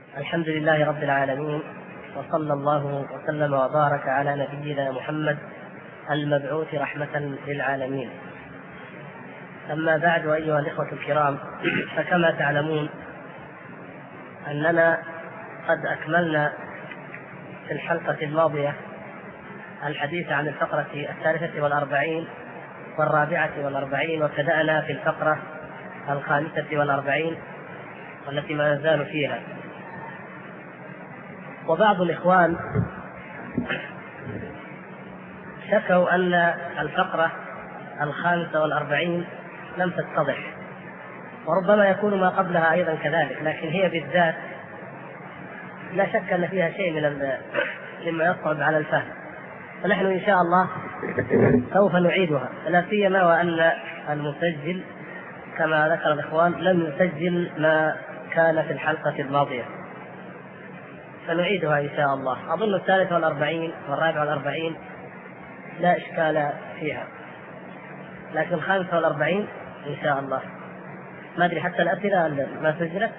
الحمد لله رب العالمين، وصلى الله وسلم وبارك على نبينا محمد المبعوث رحمة للعالمين. أما بعد، أيها الإخوة الكرام، فكما تعلمون أننا قد أكملنا في الحلقة الماضية الحديث عن الفقرة 43 والرابعة والأربعين، وابتدأنا في الفقرة 45 والتي ما نزال فيها. وبعض الإخوان شكوا أن الفقرة 45 لم تتضح، وربما يكون ما قبلها أيضا كذلك، لكن هي بالذات لا شك أن فيها شيء مما يصعب على الفهم، فنحن إن شاء الله سوف نعيدها، لا سيما وأن المسجل كما ذكر الإخوان لم يسجل ما كان في الحلقة الماضية، فنعيدها إن شاء الله. أظن 43 والرابع والأربعين لا إشكال فيها، لكن 45 إن شاء الله ما أدري حتى الأسئلة ما سجلت.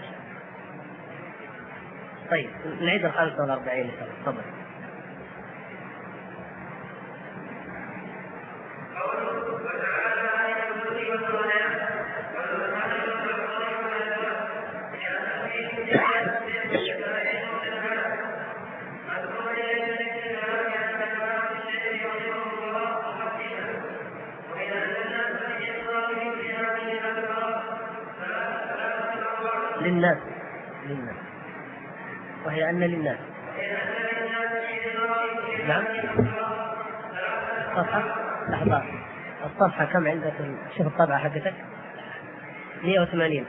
طيب نعيد 45 إن شاء الله. تفضل. للناس وهي أن للناس. نعم. صفحة لحظة، الصفحة كم عندك؟ شوف الطبعة حقتك 180.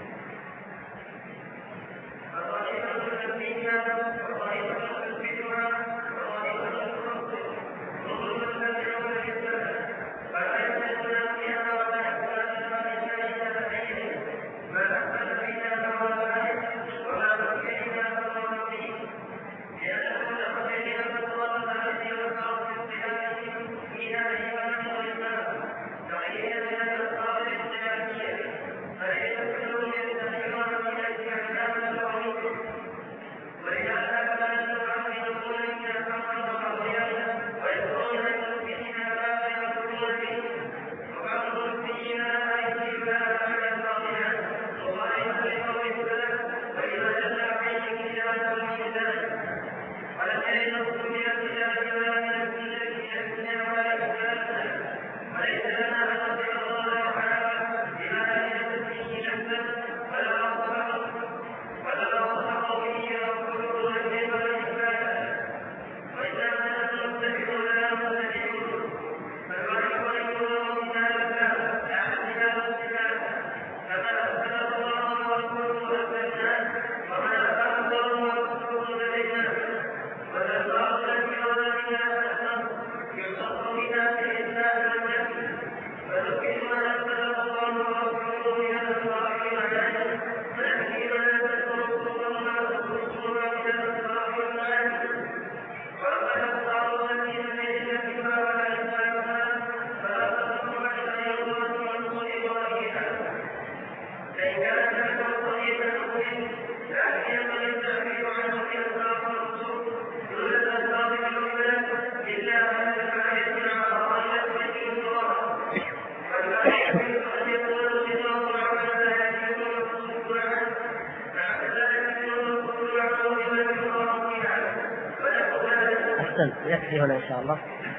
يكفي هنا إن شاء الله.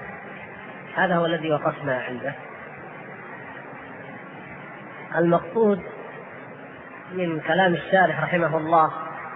هذا هو الذي وقفنا عنده. المقصود من كلام الشارح رحمه الله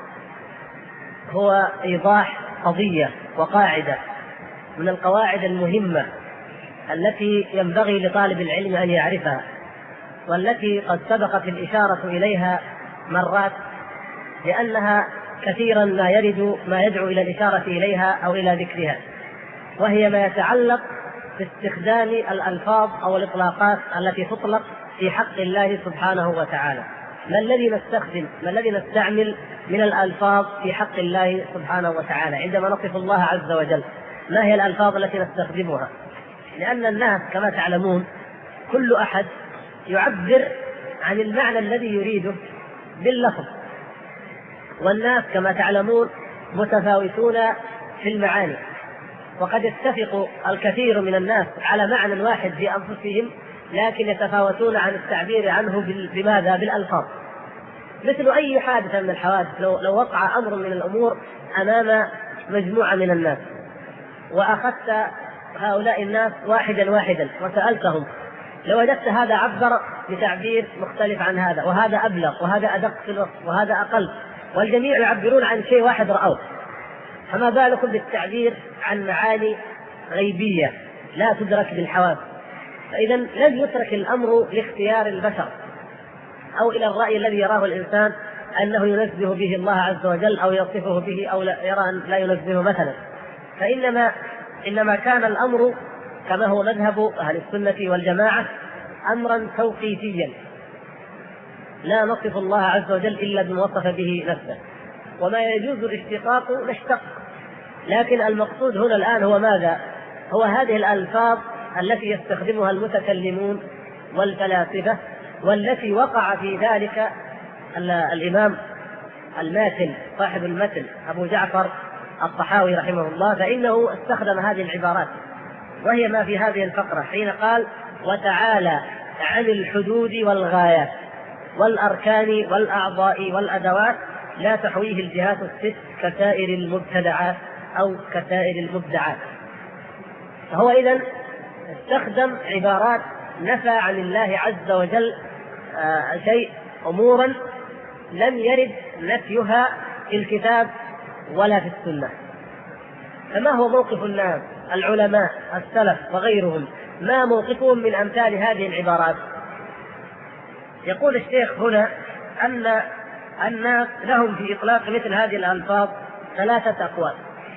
هو إيضاح قضية وقاعدة من القواعد المهمة التي ينبغي لطالب العلم أن يعرفها، والتي قد سبقت الإشارة إليها مرات، لأنها كثيرا ما يدعو إلى الإشارة إليها أو إلى ذكرها، وهي ما يتعلق باستخدام الألفاظ أو الإطلاقات التي تطلق في حق الله سبحانه وتعالى. ما الذي نستعمل من الألفاظ في حق الله سبحانه وتعالى عندما نصف الله عز وجل؟ ما هي الألفاظ التي نستخدمها؟ لأن الناس كما تعلمون كل أحد يعبر عن المعنى الذي يريده باللفظ، والناس كما تعلمون متفاوتون في المعاني، وقد يتفق الكثير من الناس على معنى واحد في أنفسهم، لكن يتفاوتون عن التعبير عنه بماذا؟ بالألفاظ. مثل أي حادثة من الحوادث، لو وقع أمر من الأمور أمام مجموعة من الناس وأخذت هؤلاء الناس واحدا واحدا وسألتهم، لو وجدت هذا عبر بتعبير مختلف عن هذا، وهذا أبلغ، وهذا أدق في الوصف، وهذا أقل، والجميع يعبرون عن شيء واحد رأوه، فما بالكم بالتعبير عن معاني غيبية لا تدرك بالحواس؟ فإذا لم يترك الأمر لاختيار البشر أو إلى الرأي الذي يراه الإنسان أنه ينزه به الله عز وجل أو يصفه به أو يرى أن لا ينزه مثلا، فإنما كان الأمر كما هو مذهب أهل السنة والجماعة أمرا توقيفيا، لا نصف الله عز وجل إلا بما وصف به نفسه، وما يجوز الاشتقاق نشتق، لكن المقصود هنا الآن هو ماذا؟ هو هذه الألفاظ التي يستخدمها المتكلمون والفلاسفة، والتي وقع في ذلك الإمام الماتن صاحب المتن أبو جعفر الطحاوي رحمه الله، فإنه استخدم هذه العبارات، وهي ما في هذه الفقرة حين قال: وتعالى عن الحدود والغايات والأركان والأعضاء والأدوات لا تحويه الجهات الست كسائر المبتدعات أو كسائر المبدعات. فهو إذن استخدم عبارات نفى عن الله عز وجل شيء، أمورا لم يرد نفيها في الكتاب ولا في السنة. فما هو موقف الناس العلماء السلف وغيرهم؟ ما موقفهم من أمثال هذه العبارات؟ يقول الشيخ هنا أن الناس لهم في إطلاق مثل هذه الألفاظ ثلاثة أقوال.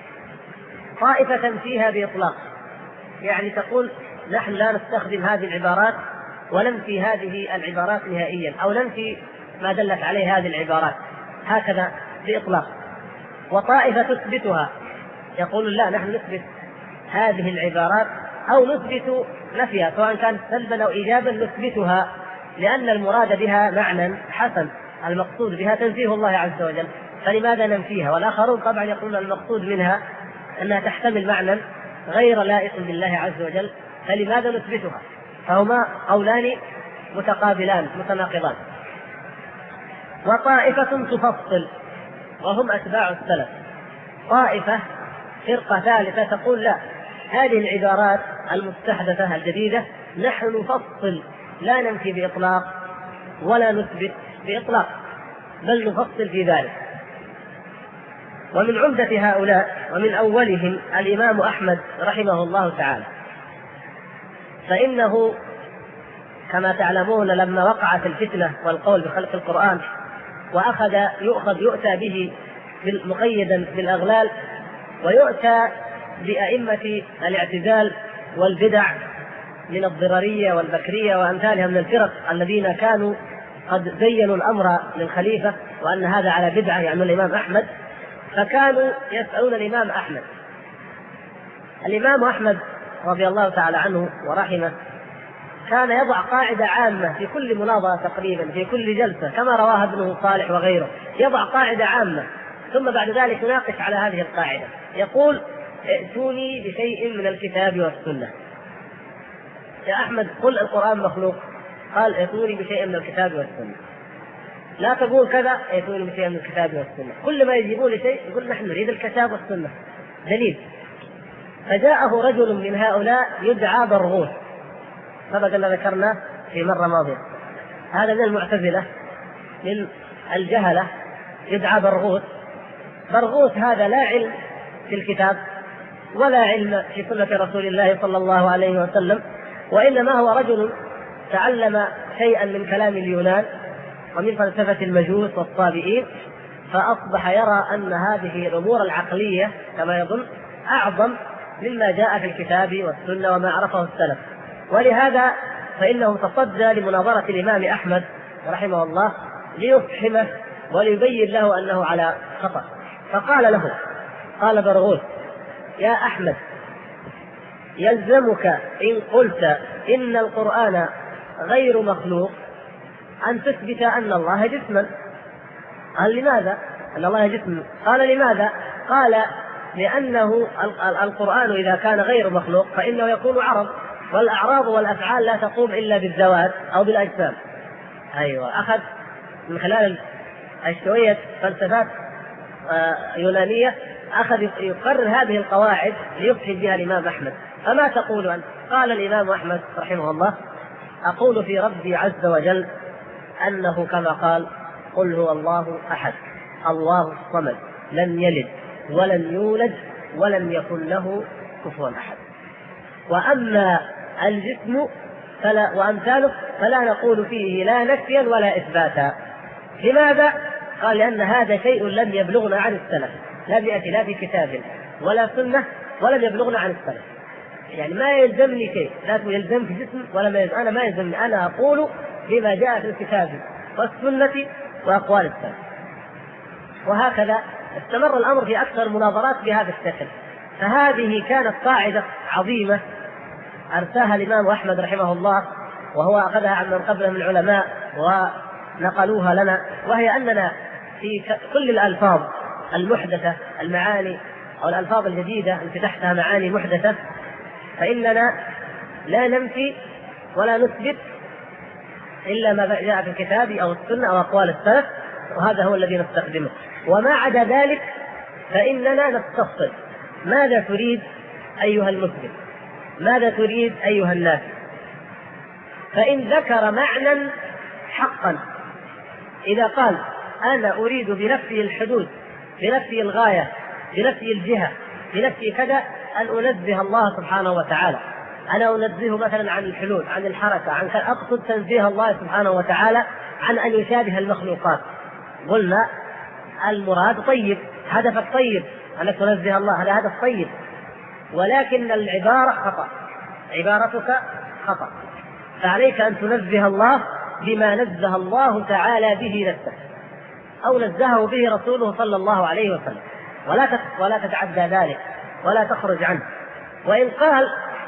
طائفة فيها بإطلاق، يعني تقول نحن لا نستخدم هذه العبارات وننفي هذه العبارات نهائيا، أو ننفي ما دلت عليه هذه العبارات هكذا بإطلاق. وطائفة تثبتها، يقول لا، نحن نثبت هذه العبارات أو نثبت نفيها، سواء كانت سلبا أو إيجابا نثبتها، لأن المراد بها معنى حسن، المقصود بها تنزيه الله عز وجل، فلماذا ننفيها؟ والآخرون طبعا يقولون المقصود منها أنها تحتمل معنى غير لائق بالله عز وجل، فلماذا نثبتها؟ فهما قولان متقابلان متناقضان. وطائفة تفصل، وهم أتباع السلف. طائفة فرقة ثالثة تقول لا، هذه العبارات المستحدثة الجديدة نحن نفصل، لا ننفي بإطلاق ولا نثبت بإطلاق، بل نفصل في ذلك. ومن عمدة هؤلاء ومن أولهم الإمام أحمد رحمه الله تعالى، فإنه كما تعلمون لما وقعت الفتنة والقول بخلق القرآن وأخذ يؤتى به مقيدا بالأغلال، ويؤتى بأئمة الاعتزال والبدع من الضررية والبكرية وأمثالها من الفرق الذين كانوا قد زينوا الأمر للخليفة وأن هذا على بدعة، يعني الإمام أحمد، فكانوا يسألون الإمام أحمد. الإمام أحمد رضي الله تعالى عنه ورحمه كان يضع قاعدة عامة في كل مناظرة تقريبا، في كل جلسة، كما رواها ابنه صالح وغيره، يضع قاعدة عامة ثم بعد ذلك يناقش على هذه القاعدة، يقول: ائتوني بشيء من الكتاب والسنة. يا أحمد قل القرآن مخلوق، قال: ائتوني بشيء من الكتاب والسنة. لا تقول كذا، ائتوني بشيء من الكتاب والسنة. كل ما يجيبون شيء يقول نحن نريد الكتاب والسنة، دليل. فجاءه رجل من هؤلاء يدعى برغوث، سبق أن ذكرناه في مرة ماضية، هذا من المعتزلة من الجهلة، يدعى برغوث. برغوث هذا لا علم في الكتاب ولا علم في سنة رسول الله صلى الله عليه وسلم، وإنما هو رجل تعلم شيئا من كلام اليونان ومن فلسفة المجوس والصابئين، فأصبح يرى أن هذه الأمور العقلية كما يظن أعظم مما جاء في الكتاب والسنة وما عرفه السلف، ولهذا فإنه تصدى لمناظرة الإمام أحمد رحمه الله ليفهمه وليبين له أنه على خطأ. فقال له، قال برغوث: يا أحمد، يلزمك إن قلت إن القرآن غير مخلوق أن تثبت أن الله جسما. قال: لماذا؟ أن الله جسم. قال لماذا؟ قال لأنه القرآن إذا كان غير مخلوق فإنه يكون عرض، والأعراض والأفعال لا تقوم إلا بالذوات أو بالأجسام. أيوة، أخذ من خلال شوية فلسفات يونانية، أخذ يقرر هذه القواعد ليفحم بها الإمام أحمد. فما تقول أنت؟ قال الإمام أحمد رحمه الله: أقول في ربي عز وجل أنه كما قال: قل هو الله أحد الله الصمد لم يلد ولم يولد ولم يكن له كفوا أحد. وأما الجسم وأمثاله فلا نقول فيه لا نفيا ولا إثباتا. لماذا؟ قال: لأن هذا شيء لم يبلغنا عن السلف، لا بيأتي لا في كتاب ولا سنة ولم يبلغنا عن السلف. يعني ما يلزمني شيء، لا يلزم في جسم ولا ما يلزم. أنا ما يلزمني، أنا أقول بما جاء في الكتاب والسنة وأقوال السلف. وهكذا استمر الأمر في أكثر المناظرات بهذا الشكل. فهذه كانت قاعدة عظيمة أرساها الإمام أحمد رحمه الله، وهو أخذها عن من قبله من العلماء ونقلوها لنا، وهي أننا في كل الألفاظ المحدثة، المعاني أو الألفاظ الجديدة التي تحتها معاني محدثة، فإننا لا ننفي ولا نثبت إلا ما جاء في الكتاب أو السنة أو أقوال السلف، وهذا هو الذي نستخدمه. وما عدا ذلك فإننا نستفصل: ماذا تريد أيها المسلم؟ ماذا تريد أيها الناس؟ فإن ذكر معنى حقا، إذا قال: أنا أريد بنفي الحدود، بنفي الغاية، بنفي الجهة، بنفي كذا، أن أنزه الله سبحانه وتعالى، أنا أنزهه مثلا عن الحلول، عن الحركة، عن أقصد تنزيه الله سبحانه وتعالى عن أن يشابه المخلوقات. قلنا المراد طيب، هدفك طيب، أنك تنزه الله، هذا هدف طيب، ولكن العبارة خطأ، عبارتك خطأ. فعليك أن تنزه الله بما نزه الله تعالى به نفسه أو نزهه به رسوله صلى الله عليه وسلم، ولا تتعدى ذلك ولا تخرج عنه. وإن قال: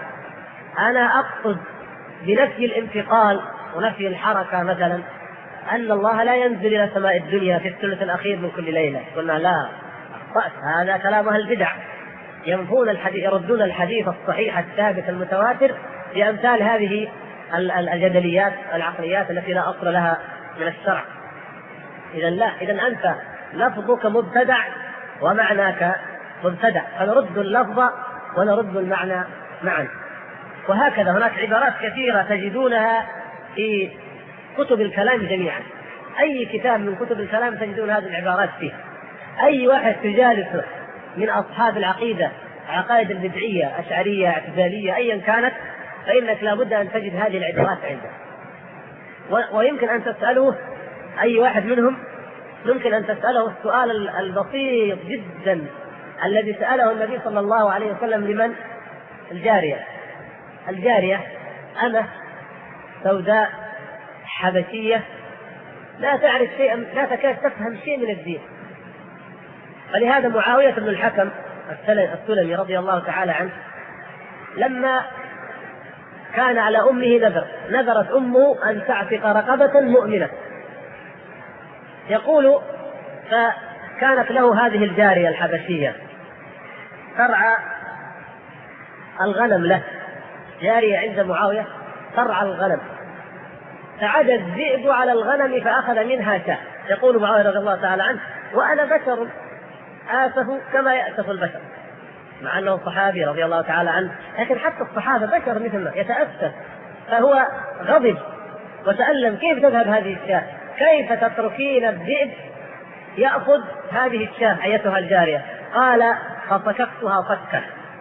أنا أقصد بنفي الانتقال ونفي الحركة مثلا أن الله لا ينزل إلى سماء الدنيا في الثلث الأخير من كل ليلة، قلنا: لا، هذا كلام أهل البدع، ينفون الحديث، يردون الحديث الصحيح الثابت المتواتر بأمثال هذه الجدليات العقليات التي لا أصل لها من الشرع. إذن أنت لفظك مبتدع ومعناك مبتدع، فنرد اللفظ ونرد المعنى معا. وهكذا هناك عبارات كثيرة تجدونها في كتب الكلام جميعا، أي كتاب من كتب الكلام تجدون هذه العبارات فيه. أي واحد تجالسه من أصحاب العقيدة، عقائد البدعية، أشعرية، اعتزالية، أيا كانت، فإنك لابد أن تجد هذه العبارات عنده. ويمكن أن تسأله أي واحد منهم، يمكن أن تسأله السؤال البسيط جدا الذي سأله النبي صلى الله عليه وسلم لمن؟ الجارية أنا سوداء حبشية لا تعرف شيئا، لا تكاد تفهم شيء من الدين. فلهذا معاوية بن الحكم السلمي رضي الله تعالى عنه لما كان على أمه نذرت أمه أن تعتق رقبة مؤمنة، يقول: فكانت له هذه الجارية الحبشية ترعى الغنم له، جارية عند معاوية ترعى الغنم، فعدى الذئب على الغنم فأخذ منها شاة. يقول معاوية رضي الله تعالى عنه: وأنا بشر آسف كما يأسف البشر، مع أنه صحابي رضي الله تعالى عنه، لكن حتى الصحابة بشر مثلنا يتأسف. فهو غضب وتألم: كيف تذهب هذه الشاة؟ كيف تتركين الذئب يأخذ هذه الشاة أيتها الجارية؟ قال: فصككتها صكا،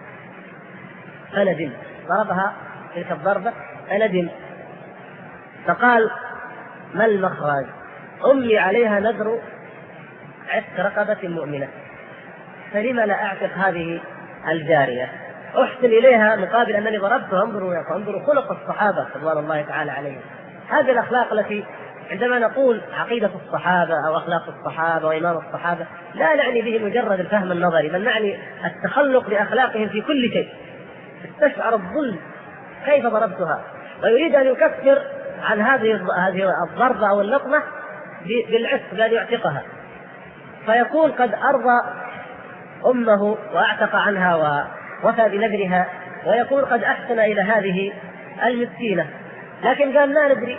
فندم، ضربها تلك الضربة فندم، فقال: ما المخرج؟ أمي عليها نذر عتق رقبة مؤمنة، فلما لا أعتق هذه الجارية؟ أحسن إليها مقابل أنني ضربتها. انظروا خلق الصحابة رضوان الله تعالى عليهم. هذه الأخلاق التي عندما نقول عقيدة الصحابة أو أخلاق الصحابة وإمام الصحابة لا نعني به مجرد الفهم النظري، بل نعني التخلق بأخلاقهم في كل شيء. استشعر الظلم كيف ضربتها، ويريد أن يكفر عن هذه الضربة أو اللطمة بالعتق بأن يعتقها. فيكون قد أرضى أمه وأعتق عنها ووفى بنذرها، ويكون قد أحسن إلى هذه المسكينة، لكن قال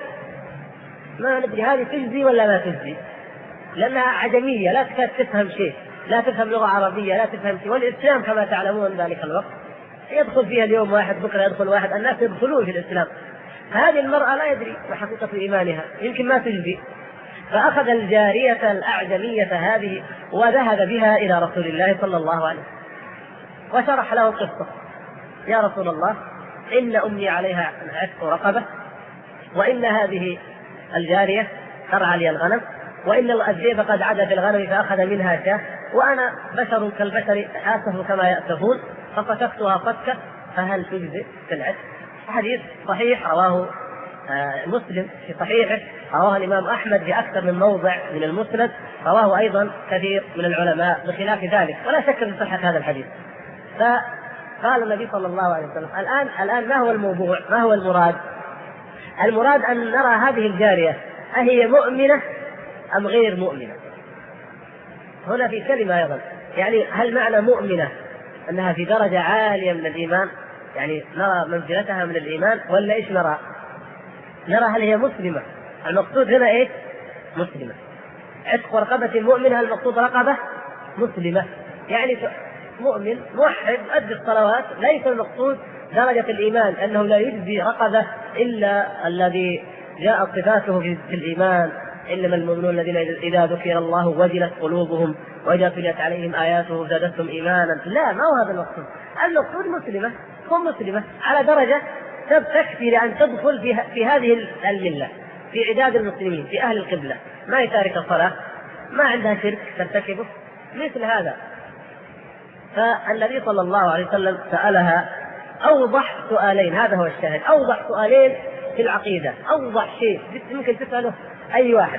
ما ندري هذه تجزي ولا لا تجزي، لأنها عجمية لا تكاد تفهم شيء، لا تفهم لغة عربية، لا تفهم شيء. والإسلام كما تعلمون ذلك الوقت يدخل فيها اليوم واحد، بكرة يدخل واحد، الناس يدخلون في الإسلام. فهذه المرأة لا يدري ما حقيقة إيمانها، يمكن ما تجزي. فأخذ الجارية الأعجمية هذه وذهب بها إلى رسول الله صلى الله عليه وسلم وشرح له القصة: يا رسول الله، إن أمي عليها عتق رقبة، وإن هذه الجارية ترعى لي الغنم، وإن الذئب قد عدا في الغنم فأخذ منها شاة، وأنا بشر كالبشر آسف كما يأسفون، فقتفتها قتكة، فهل تجزئ في العتق؟ حديث صحيح رواه مسلم في صحيحه، رواه الإمام أحمد في أكثر من موضع من المسند، رواه أيضا كثير من العلماء بخلاف ذلك، ولا شك في صحة هذا الحديث. فقال النبي صلى الله عليه وسلم: الآن ما هو الموضوع؟ ما هو المراد؟ المراد أن نرى هذه الجارية أهي مؤمنة أم غير مؤمنة. هنا في كلمة أيضا، يعني هل معنى مؤمنة أنها في درجة عالية من الإيمان، يعني نرى منزلتها من الإيمان، ولا إيش نرى هل هي مسلمة؟ المقصود هنا إيه؟ مسلمة. عتق رقبة مؤمنة، المقصود رقبة مسلمة، يعني مؤمن موحد أدي الصلوات، ليس المقصود درجة الإيمان، أنه لا يجزي رقبة إلا الذي جاء صفاته في الإيمان: إنما المؤمنون الذين إذا ذكر الله وجلت قلوبهم وإذا تليت عليهم آياته زادتهم إيمانا. لا، ما هو هذا المقصود. المقصود مسلمة، تكون مسلمة على درجة تكفي لأن تدخل في هذه الملة، في عداد المسلمين، في أهل القبلة، ما يتارك الصلاة، ما عندها شرك ترتكبه، مثل هذا. فالنبي صلى الله عليه وسلم سألها أوضح سؤالين، هذا هو الشاهد، أوضح سؤالين في العقيدة، أوضح شيء ممكن تسأله أي واحد.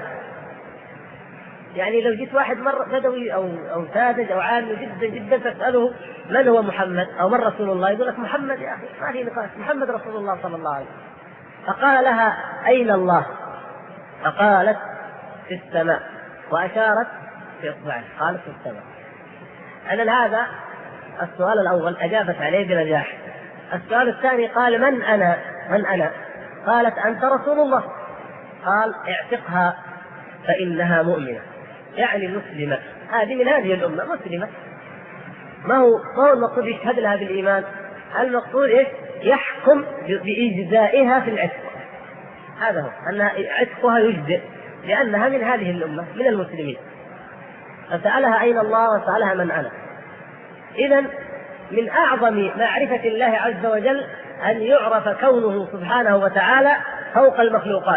يعني لو جيت واحد مر بدوي أو ساذج أو عام جدا جدا تسأله من هو محمد أو من رسول الله، يقول لك محمد، يا أخي ما في نقاش، محمد رسول الله صلى الله عليه وسلم. فقال لها: أين الله؟ فقالت: في السماء، وأشارت في إصبعها، قالت: في السماء. أنا هذا السؤال الأول أجابت عليه بنجاح. السؤال الثاني قال: من أنا؟ قالت: أنت رسول الله. قال: اعتقها فإنها مؤمنة، يعني مسلمة، هذه من هذه الأمة مسلمة. ما هو المقصود يشهد لها بالإيمان؟ المقصود إيش؟ يحكم بإجزائها في العتق، هذا هو، أن عتقها يجزئ لأنها من هذه الأمة من المسلمين. فسألها: أين الله؟ وسألها: من أنا؟ إذن من أعظم معرفة الله عز وجل أن يعرف كونه سبحانه وتعالى فوق المخلوقات.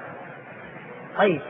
طيب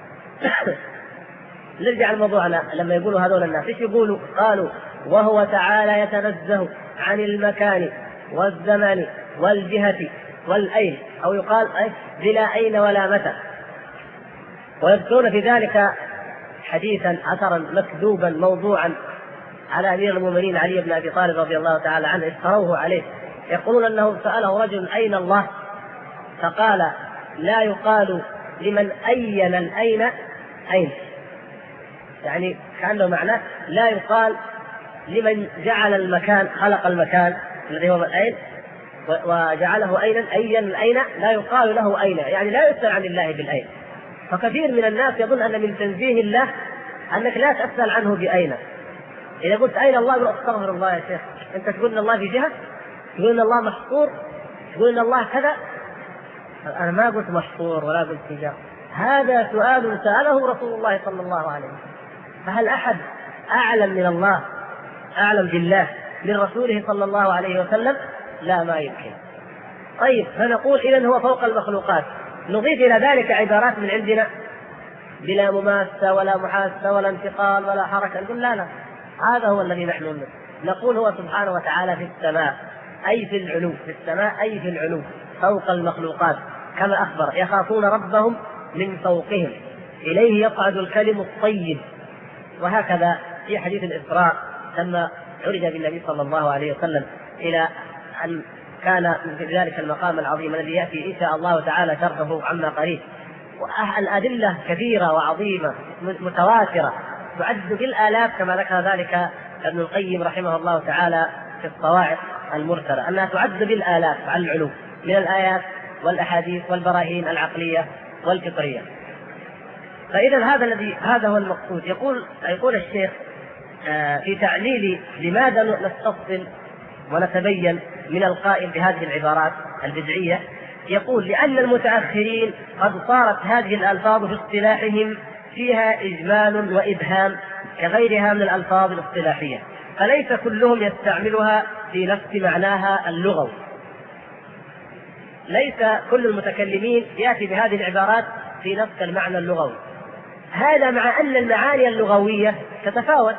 نرجع لموضوعنا. لما يقولوا هذول الناس ايش يقولوا؟ قالوا: وهو تعالى يتنزه عن المكان والزمان والجهة والأين، أو يقال بلا أين ولا متى. ويذكرون في ذلك حديثا أثرا مكذوبا موضوعا على أمير المؤمنين علي بن أبي طالب رضي الله تعالى عنه، افتروه عليه. يقولون أنه سأله رجل: أين الله؟ فقال: لا يقال لمن أين الأين أين، يعني كأنه معناه لا يقال لمن جعل المكان، خلق المكان الذي هو الأين وجعله أين الأين، لا يقال له أين، يعني لا يسأل عن الله بالأين. فكثير من الناس يظن أن من تنزيه الله أنك لا تسأل عنه بأين. إذا قلت أين الله يقول: استغفر الله يا شيخ، أنت تقول أن الله في جهة، تقول أن الله محصور، تقول أن الله كذا. أنا ما قلت محصور ولا قلت في جهة، هذا سؤال سأله رسول الله صلى الله عليه وسلم. فهل أحد أعلم من الله، أعلم بالله من رسوله صلى الله عليه وسلم؟ لا، ما يمكن. طيب، فنقول إذن هو فوق المخلوقات. نضيف إلى ذلك عبارات من عندنا: بلا مماسة ولا محاسة ولا انتقال ولا حركة. نقول لا، هذا هو الذي نحن نقول هو سبحانه وتعالى في السماء، أي في العلو، في السماء أي في العلو فوق المخلوقات، كما أخبر: يخافون ربهم من فوقهم، إليه يصعد الكلم الطيب. وهكذا في حديث الإسراء لما عرج بالنبي صلى الله عليه وسلم إلى أن كان في ذلك المقام العظيم الذي يأتي إن شاء الله تعالى شرحه عما قريب. الأدلة كثيرة وعظيمة متواترة تعد بالآلاف كما ذكر ذلك ابن القيم رحمه الله تعالى في الصواعق المرسلة، أنها تعد بالآلاف على العلوم من الآيات والأحاديث والبراهين العقلية والفطرية. فإذا هذا هو المقصود. يقول الشيخ في تعليل لماذا نستفصل ونتبين من القائل بهذه العبارات البدعية، يقول: لأن المتأخرين قد صارت هذه الألفاظ في اصطلاحهم فيها إجمال وإبهام كغيرها من الألفاظ الاصطلاحية، فليس كلهم يستعملها في نفس معناها اللغوي. ليس كل المتكلمين يأتي بهذه العبارات في نفس المعنى اللغوي، هذا مع أن المعاني اللغوية تتفاوت.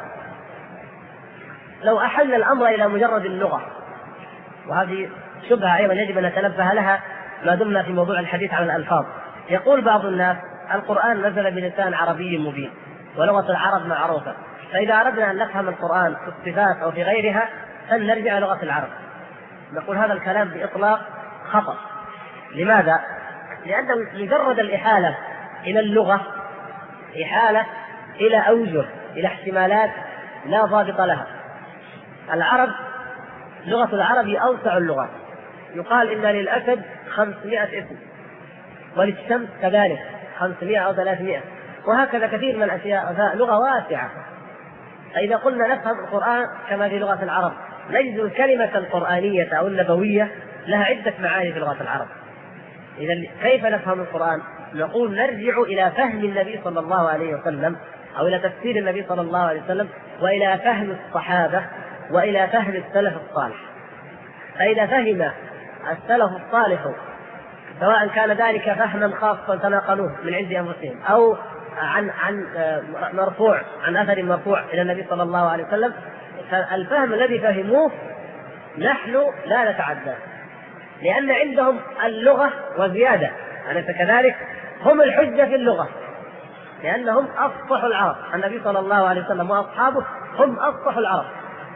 لو أحلنا الأمر إلى مجرد اللغة، وهذه شبهة أيضا يجب أن نتنبه لها ما دمنا في موضوع الحديث عن الألفاظ. يقول بعض الناس: القرآن نزل بلسان عربي مبين ولغة العرب معروفة، فإذا أردنا أن نفهم القرآن في الصفات أو في غيرها فلنرجع لغة العرب. نقول هذا الكلام بإطلاق خطأ. لماذا؟ لأن مجرد الإحالة إلى اللغة إحالة إلى أوجه، إلى احتمالات لا ضابط لها. العرب لغة العرب أوسع اللغات، يقال إن للأسد 500 اسم، وللشمس كذلك 500 أو 300، وهكذا كثير من الأشياء، لغة واسعة. فإذا قلنا نفهم القرآن كما في لغة العرب، نجد الكلمة القرآنية أو النبوية لها عدة معاني في لغة العرب. إذا كيف نفهم القرآن؟ نقول نرجع إلى فهم النبي صلى الله عليه وسلم، أو إلى تفسير النبي صلى الله عليه وسلم، وإلى فهم الصحابة، وإلى فهم السلف الصالح. فإذا فهم السلف الصالح سواء كان ذلك فهما خاصا تناقلوه من عند أنفسهم أو عن مرفوع، عن أثر مرفوع إلى النبي صلى الله عليه وسلم، فالفهم الذي فهموه نحن لا نتعدى، لأن عندهم اللغة وزيادة، أليس كذلك؟ هم الحجة في اللغة، لأنهم أفصح العرب. النبي صلى الله عليه وسلم وأصحابه هم أفصح العرب،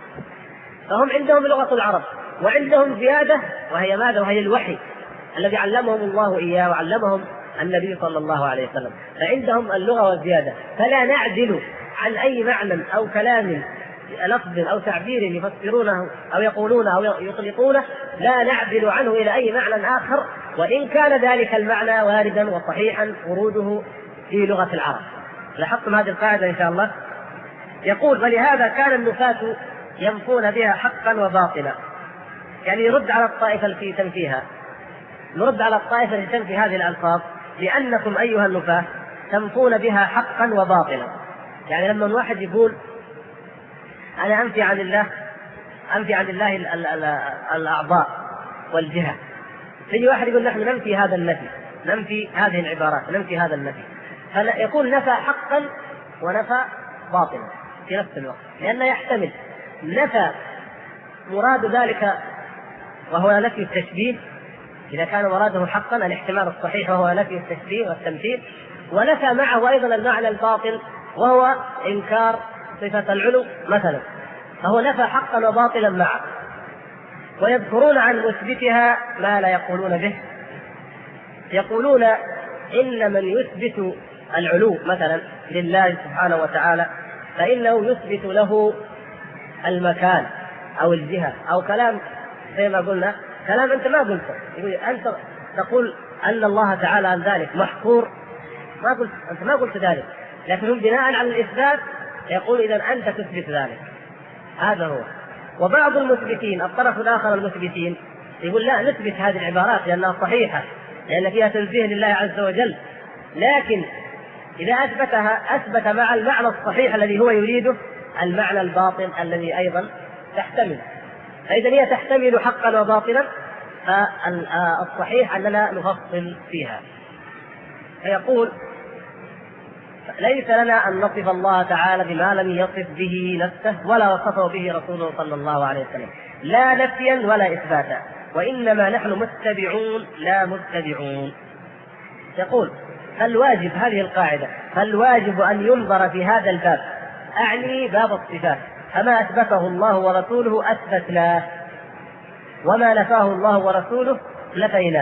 فهم عندهم لغة العرب، وعندهم زيادة، وهي ماذا؟ وهي الوحي الذي علمهم الله إياه وعلمهم النبي صلى الله عليه وسلم، فعندهم اللغة والزيادة. فلا نعدل عن أي معنى أو كلام لفظ أو تعبير يفسرونه أو يقولونه أو يطلقونه، لا نعدل عنه إلى أي معنى آخر، وإن كان ذلك المعنى واردا وصحيحا وروده في لغة العرب. لاحظتم هذه القاعدة إن شاء الله؟ يقول: ولهذا كان النفاة ينفون بها حقا وباطلا. يعني يرد على الطائفة التي تنفيها، نرد على الطائفة التي تنفي هذه الألفاظ، لأنكم أيها النفاة تنفون بها حقا وباطلا. يعني لما الواحد يقول أنا أنفي عن الله الأعضاء والجهة، يجي واحد يقول نحن ننفي هذا النفي، ننفي هذه العبارات، ننفي هذا النفي، فيكون نفى حقا ونفى باطلا في نفس الوقت، لأنه يحتمل نفى مراد ذلك وهو نفي التشبيه، إذا كان مراده حقا الاحتمال الصحيح وهو نفي التشبيه والتمثيل، ونفى معه أيضا المعنى الباطل وهو إنكار صفة العلو مثلا، فهو نفى حقا وباطلا معه. ويذكرون عن مثبتها ما لا يقولون به، يقولون إن من يثبت العلو مثلا لله سبحانه وتعالى فإنه يثبت له المكان أو الجهة أو كلام زي ما قلنا، كلام أنت ما قلته، أنت تقول أن الله تعالى عن ذلك محصور، ما قلت، أنت ما قلت ذلك، لكن هم بناء على الإثبات يقول إذا أنت تثبت ذلك. هذا هو. وبعض المثبتين الطرف الآخر المثبتين يقول لا، نثبت هذه العبارات لأنها صحيحة، لأن فيها تنزيه لله عز وجل، لكن إذا أثبتها أثبت مع المعنى الصحيح الذي هو يريده المعنى الباطل الذي أيضا تحتمل. فإذا هي تحتمل حقا وباطلا، فالصحيح أننا نفصل فيها. فيقول ليس لنا أن نصف الله تعالى بما لم يصف به نفسه ولا وصفه به رسوله صلى الله عليه وسلم، لا نفيا ولا إثباتا، وإنما نحن متبعون لا متبعون. يقول فالواجب، هذه القاعدة، فالواجب أن ينظر في هذا الباب، أعني باب الصفات، فما أثبته الله ورسوله أثبتناه، وما نفاه الله ورسوله نفيناه.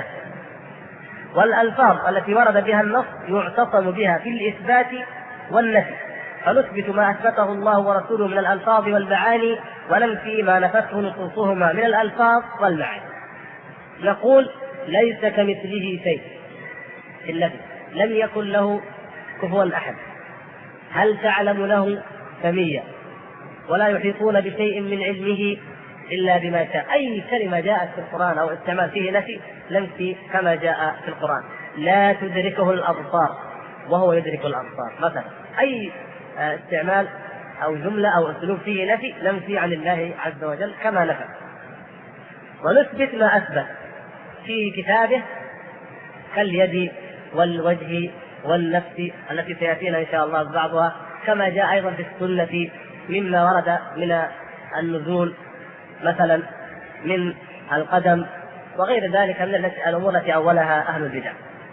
والألفاظ التي ورد بها النص يعتصم بها في الإثبات والنفي، فنثبت ما أثبته الله ورسوله من الألفاظ والمعاني، وننفي ما نفته نصوصهما من الألفاظ والمعاني. نقول ليس كمثله شيء في النفي، لم يكن له كفوا أحد. هل تعلم له سميا، ولا يحيطون بشيء من علمه إلا بما شاء. أي كلمة جاءت في القرآن أو استعمال فيه نفي ننفي كما جاء في القرآن. لا تدركه الأبصار وهو يدرك الأبصار مثلا. أي استعمال أو جملة أو أسلوب فيه نفي ننفي عن الله عز وجل كما نفى. ونثبت ما أثبت في كتابه كاليد والوجه والنفس التي سيأتينا إن شاء الله بعضها، كما جاء أيضا في السنة مما ورد من النزول مثلا من القدم وغير ذلك من الأمور التي أولها أهل البدع.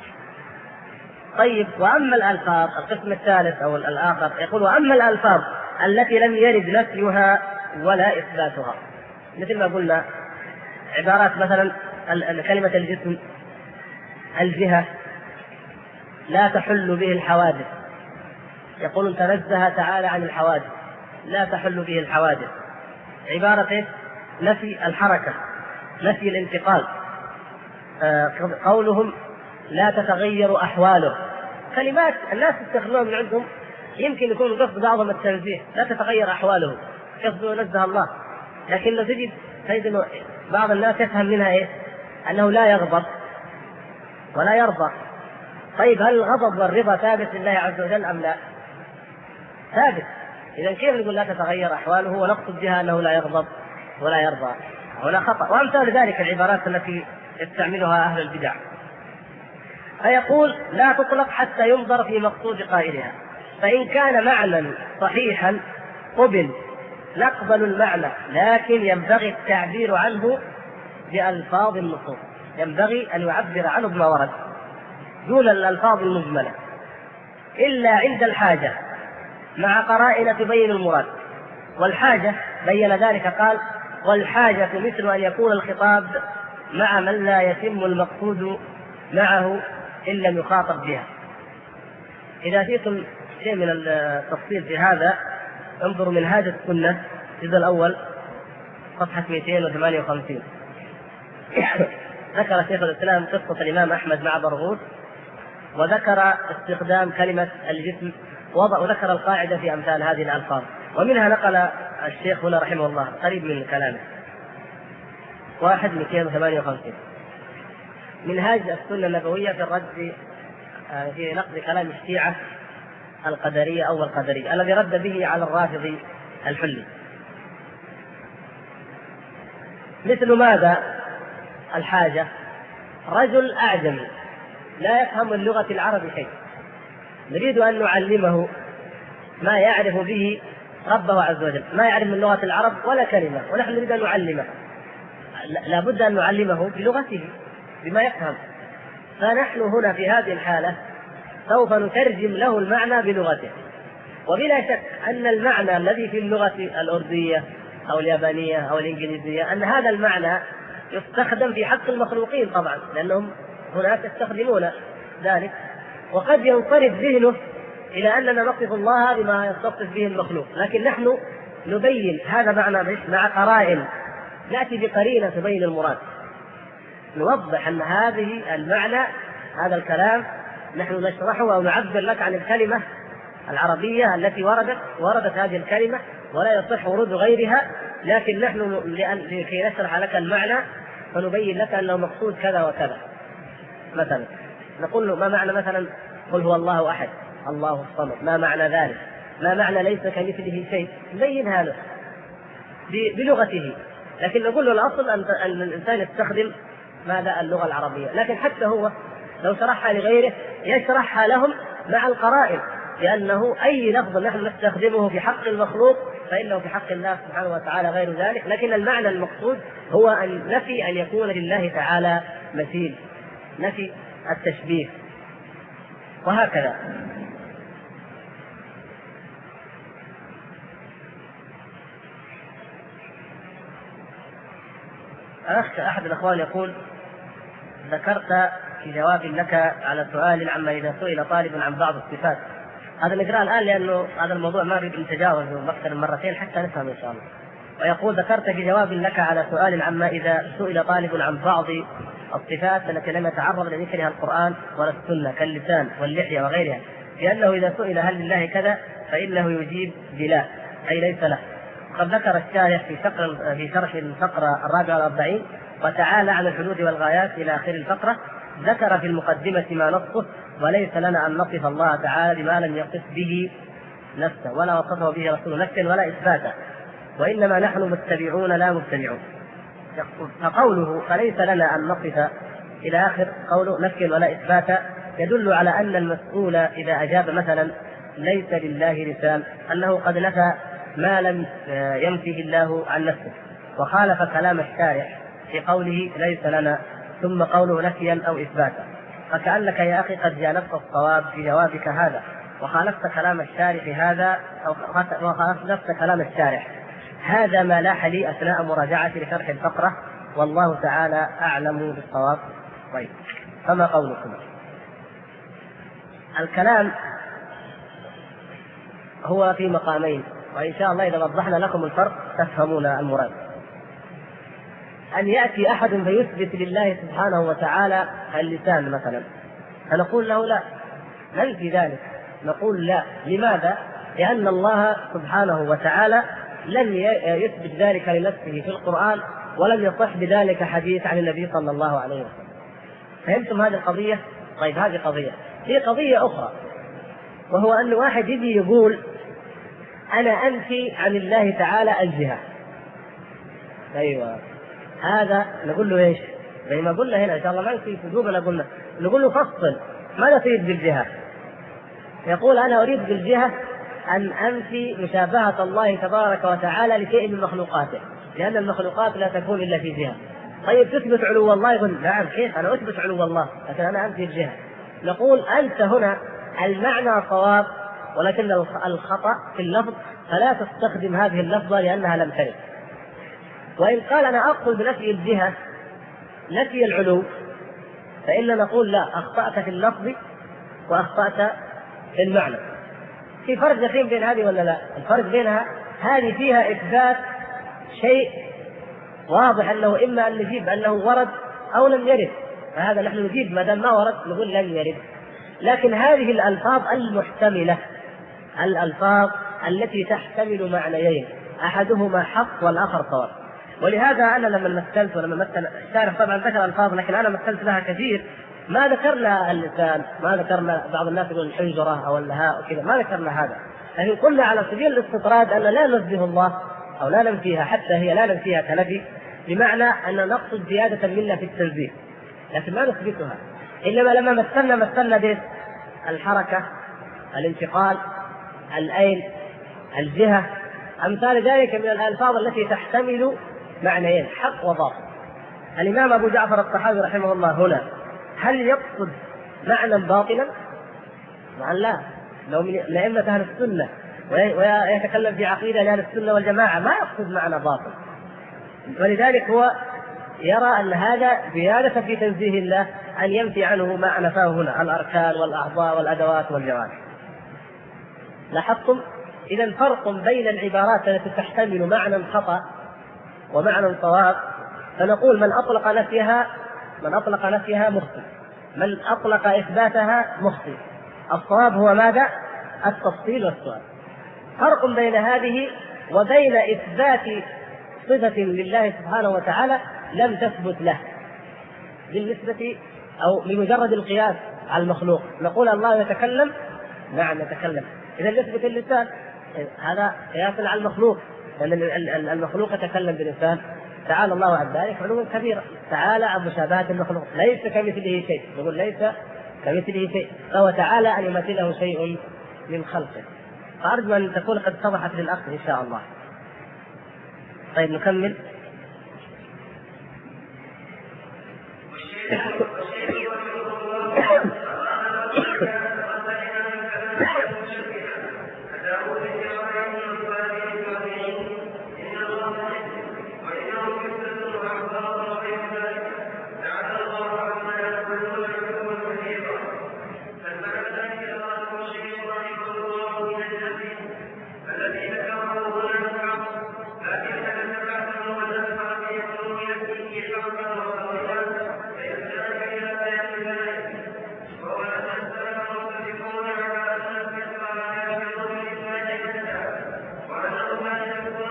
طيب، وأما الألفاظ القسم الثالث أو الآخر يقول: وأما الألفاظ التي لم يرد نفيها ولا إثباتها، مثل ما قلنا عبارات مثلا كلمة الجسم، الجهة، لا تحل به الحوادث، يقول تنزه تعالى عن الحوادث، لا تحل به الحوادث. عبارة نفي الحركة، نفي الانتقال، قولهم لا تتغير أحواله، كلمات الناس يستخدمونها من عندهم، يمكن يكون قصد بعضهم التنزيه، لا تتغير أحواله، قصده نزه الله، لكن لو تجد بعض الناس يفهم منها إيه؟ أنه لا يغضب ولا يرضى. طيب، هل الغضب والرضا ثابت لله عز وجل أم لا؟ ثابت. إذا كيف نقول لا تتغير أحواله ونقصد بها أنه لا يغضب ولا يرضى؟ ولا خطأ. وأمثال ذلك العبارات التي يستعملها أهل البدع. فيقول: لا تطلق حتى ينظر في مقصود قائلها، فإن كان معنى صحيحا قبل، نقبل المعنى، لكن ينبغي التعبير عنه بألفاظ النصوص، ينبغي أن يعبر عنه بما ورد دون الألفاظ المجملة، إلا عند الحاجة مع قرائن تبين المراد. والحاجة بين ذلك قال: والحاجة مثل أن يكون الخطاب مع من لا يتم المقصود معه إن لم يخاطب بها. إذا فيكم شيء من التفصيل في هذا انظروا منهاج السنة الجزء الأول صفحة 258. ذكر شيخ الإسلام قصة الإمام أحمد مع برغوث، وذكر استخدام كلمة الجسم، وذكر القاعدة في أمثال هذه الألفاظ، ومنها نقل الشيخ هنا رحمه الله قريب من كلامه. 258 منهاج السنة النبوية في الرد في نقد كلام الشيعة القدرية أو القدرية الذي رد به على الرافضي الحلي. مثل ماذا؟ الحاجة: رجل أعجمي لا يفهم اللغة العربية شيء، نريد أن نعلمه ما يعرف به ربه عز وجل، ما يعرف من لغة العرب ولا كلمة، ونحن نريد أن نعلمه، لابد أن نعلمه بلغته بما يفهم. فنحن هنا في هذه الحالة سوف نترجم له المعنى بلغته، وبلا شك أن المعنى الذي في اللغة الأردية أو اليابانية أو الإنجليزية أن هذا المعنى يستخدم في حق المخلوقين طبعا، لأنهم هناك يستخدمون ذلك، وقد ينصرف ذهنه إلى أننا نصف الله بما يتصف به المخلوق، لكن نحن نبين هذا معنى مع قرائن، نأتي بقرينة تبين المراد، نوضح أن هذه المعنى، هذا الكلام نحن نشرحه أو نعبر لك عن الكلمة العربية التي وردت هذه الكلمة ولا يصح ورود غيرها، لكن نحن لكي نشرح لك المعنى فنبين لك أنه مقصود كذا وكذا. مثلا نقول له: ما معنى مثلا قل هو الله أحد الله الصمد، ما معنى ذلك؟ ما معنى ليس كمثله شيء؟ نبين هذا بلغته، لكن نقول له الأصل أن الإنسان يستخدم ماذا؟ اللغة العربية. لكن حتى هو لو شرحها لغيره يشرحها لهم مع القرائن، لأنه أي لفظ نحن نستخدمه في حق المخلوق فإنه في حق الله سبحانه وتعالى غير ذلك، لكن المعنى المقصود هو أن نفي أن يكون لله تعالى مثيل، نفي التشبيه، وهكذا. أحد الأخوان يقول: ذكرت في جواب لك على سؤال عما إذا سئل طالب عن بعض الصفات هذا نقرأ الآن لأنه هذا الموضوع ما نريد نتجاوزه أكثر من مرتين حتى نفهم إن شاء الله. ويقول: ذكرت في جواب لك على سؤال عما إذا سئل طالب عن بعض الصفات التي لم يتعرض لذكرها القرآن ولا السنة كاللسان واللحية وغيرها، لأنه إذا سئل هل لله كذا فإنه يجيب بلا، أي ليس له. قد ذكر الشارح في شرح الفقرة 44 وتعالى عن الحدود والغايات إلى آخر الفقرة، ذكر في المقدمة ما نصه: وليس لنا أن نصف الله تعالى بما لم يصف به نفسه ولا وصفه به رسول نفسه ولا إثباته، وإنما نحن متبعون لا مبتدعون. فقوله فليس لنا أن نصف إلى آخر قوله نفي ولا إثبات يدل على أن المسؤول إذا أجاب مثلا ليس لله لسان أنه قد نفى ما لم ينفه الله عن نفسه، وخالف كلام الشارح في قوله ليس لنا ثم قوله نفيا أو إثباتا. فكأنك يا أخي قد جانبت الصواب في جوابك هذا وخالفت كلام الشارح هذا، أو وخالفت كلام الشارح هذا ما لاح لي أثناء مراجعتي لشرح الفقرة، والله تعالى أعلم بالصواب. طيب، فما قولكم؟ الكلام هو في مقامين، وإن شاء الله إذا وضحنا لكم الفرق تفهمون المراد. أن يأتي أحد فيثبت لله سبحانه وتعالى اللسان مثلا، فنقول له لا، ننفي ذلك، نقول لا. لماذا؟ لأن الله سبحانه وتعالى لم يثبت ذلك لنفسه في القرآن، ولم يصح بذلك حديث عن النبي صلى الله عليه وسلم. فهمتم هذه القضية؟ طيب، هذه قضية. في قضية أخرى، وهو أن واحد يجي يقول أنا أنفي عن الله تعالى الجهة. أيوة، هذا نقول له إيش؟ زي ما قلنا هنا إن شاء الله ما في سجوبنا، نقول له فصل، ماذا تريد بالجهة؟ يقول أنا أريد بالجهة أن أنفي مشابهة الله تبارك وتعالى لشيء من مخلوقاته، لأن المخلوقات لا تكون إلا في جهة. طيب تثبت علو الله؟ يقول نعم، كيف أنا أثبت علو الله لكن أنا أنفي الجهة؟ نقول أنت هنا المعنى صواب، ولكن الخطأ في اللفظ، فلا تستخدم هذه اللفظة لأنها لم ترد. وإن قال أنا أقصد بنفي الجهة نفي العلو، فإن نقول لا، أخطأت في اللفظ وأخطأت في المعنى. في فرق دقيق بين هذه ولا لا؟ الفرق بينها هذه فيها إثبات شيء واضح أنه إما أن نجيب أنه ورد أو لم يرد، فهذا نحن نجيب ما دام ما ورد نقول لم يرد. لكن هذه الألفاظ المحتملة، الألفاظ التي تحتمل معنيين أحدهما حق والآخر صواب. ولهذا أنا لما مثلت الشارح طبعا ذكر ألفاظ، لكن أنا مثلت لها كثير، ما ذكرنا اللسان، ما ذكرنا بعض الناس يقول الحنجرة أو اللهاء وكذا، ما ذكرنا هذا، لكن قلنا على سبيل الاستطراد أن لا ننزه الله أو لا ننفيها، حتى هي لا ننفيها كنفي، بمعنى أن نقصد زيادة منا في التنزيه، لكن ما نثبتها. إنما لما مثلنا به الحركة، الانتقال، الأين، الجهة، أمثال ذلك من الألفاظ التي تحتمل معنيين حق وباطل. الإمام أبو جعفر الطحاوي رحمه الله هنا هل يقصد معنى باطلا؟ طبعا لا، لو من أئمة أهل السنة ويتكلم في عقيدة أهل السنة والجماعة ما يقصد معنى باطل، ولذلك هو يرى أن هذا زيادة في تنزيه الله أن ينفي عنه ما نفاه هنا، الأركان والأعضاء والأدوات والجوارح. لاحظتم؟ إذا فرق بين العبارات التي تحتمل معنى خطأ ومعنى صواب، فنقول من أطلق نفيها مخطئ، من أطلق إثباتها مخطئ. الصواب هو ماذا؟ التفصيل والسؤال. فرق بين هذه وبين إثبات صفة لله سبحانه وتعالى لم تثبت له بالنسبة أو بمجرد القياس على المخلوق. نقول الله يتكلم، نعم يتكلم، إذا نثبت اللسان، هذا قياس على المخلوق، لأن المخلوق يتكلم بلسان. تعالى الله عن ذلك علوا كبيرا، تعالى عن مشابهة المخلوق، ليس كمثله شيء، نقول ليس كمثله شيء، فهو تعالى أن يمثله شيء من خلقه. فأرجو أن تكون قد اتضحت للأخ إن شاء الله. طيب نكمل.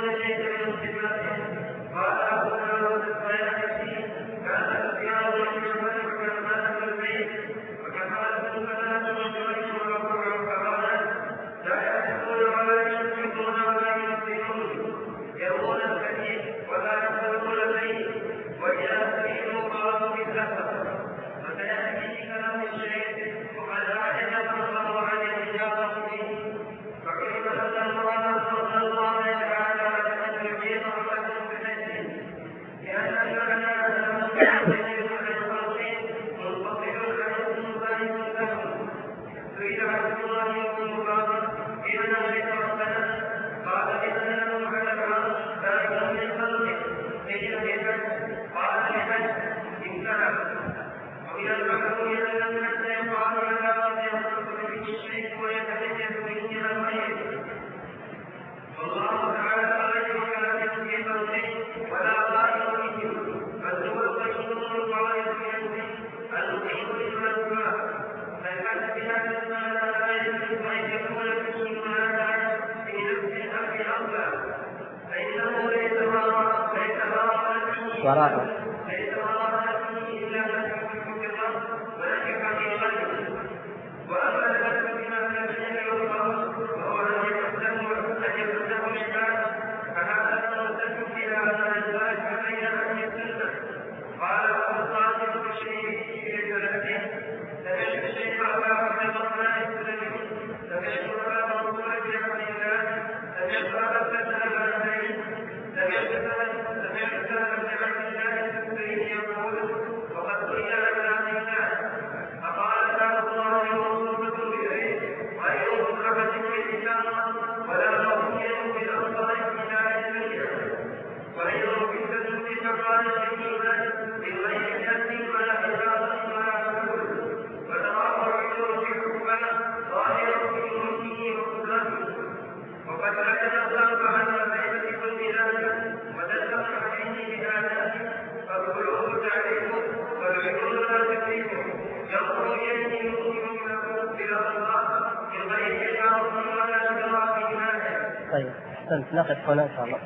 طيب نقف هنا إن شاء الله.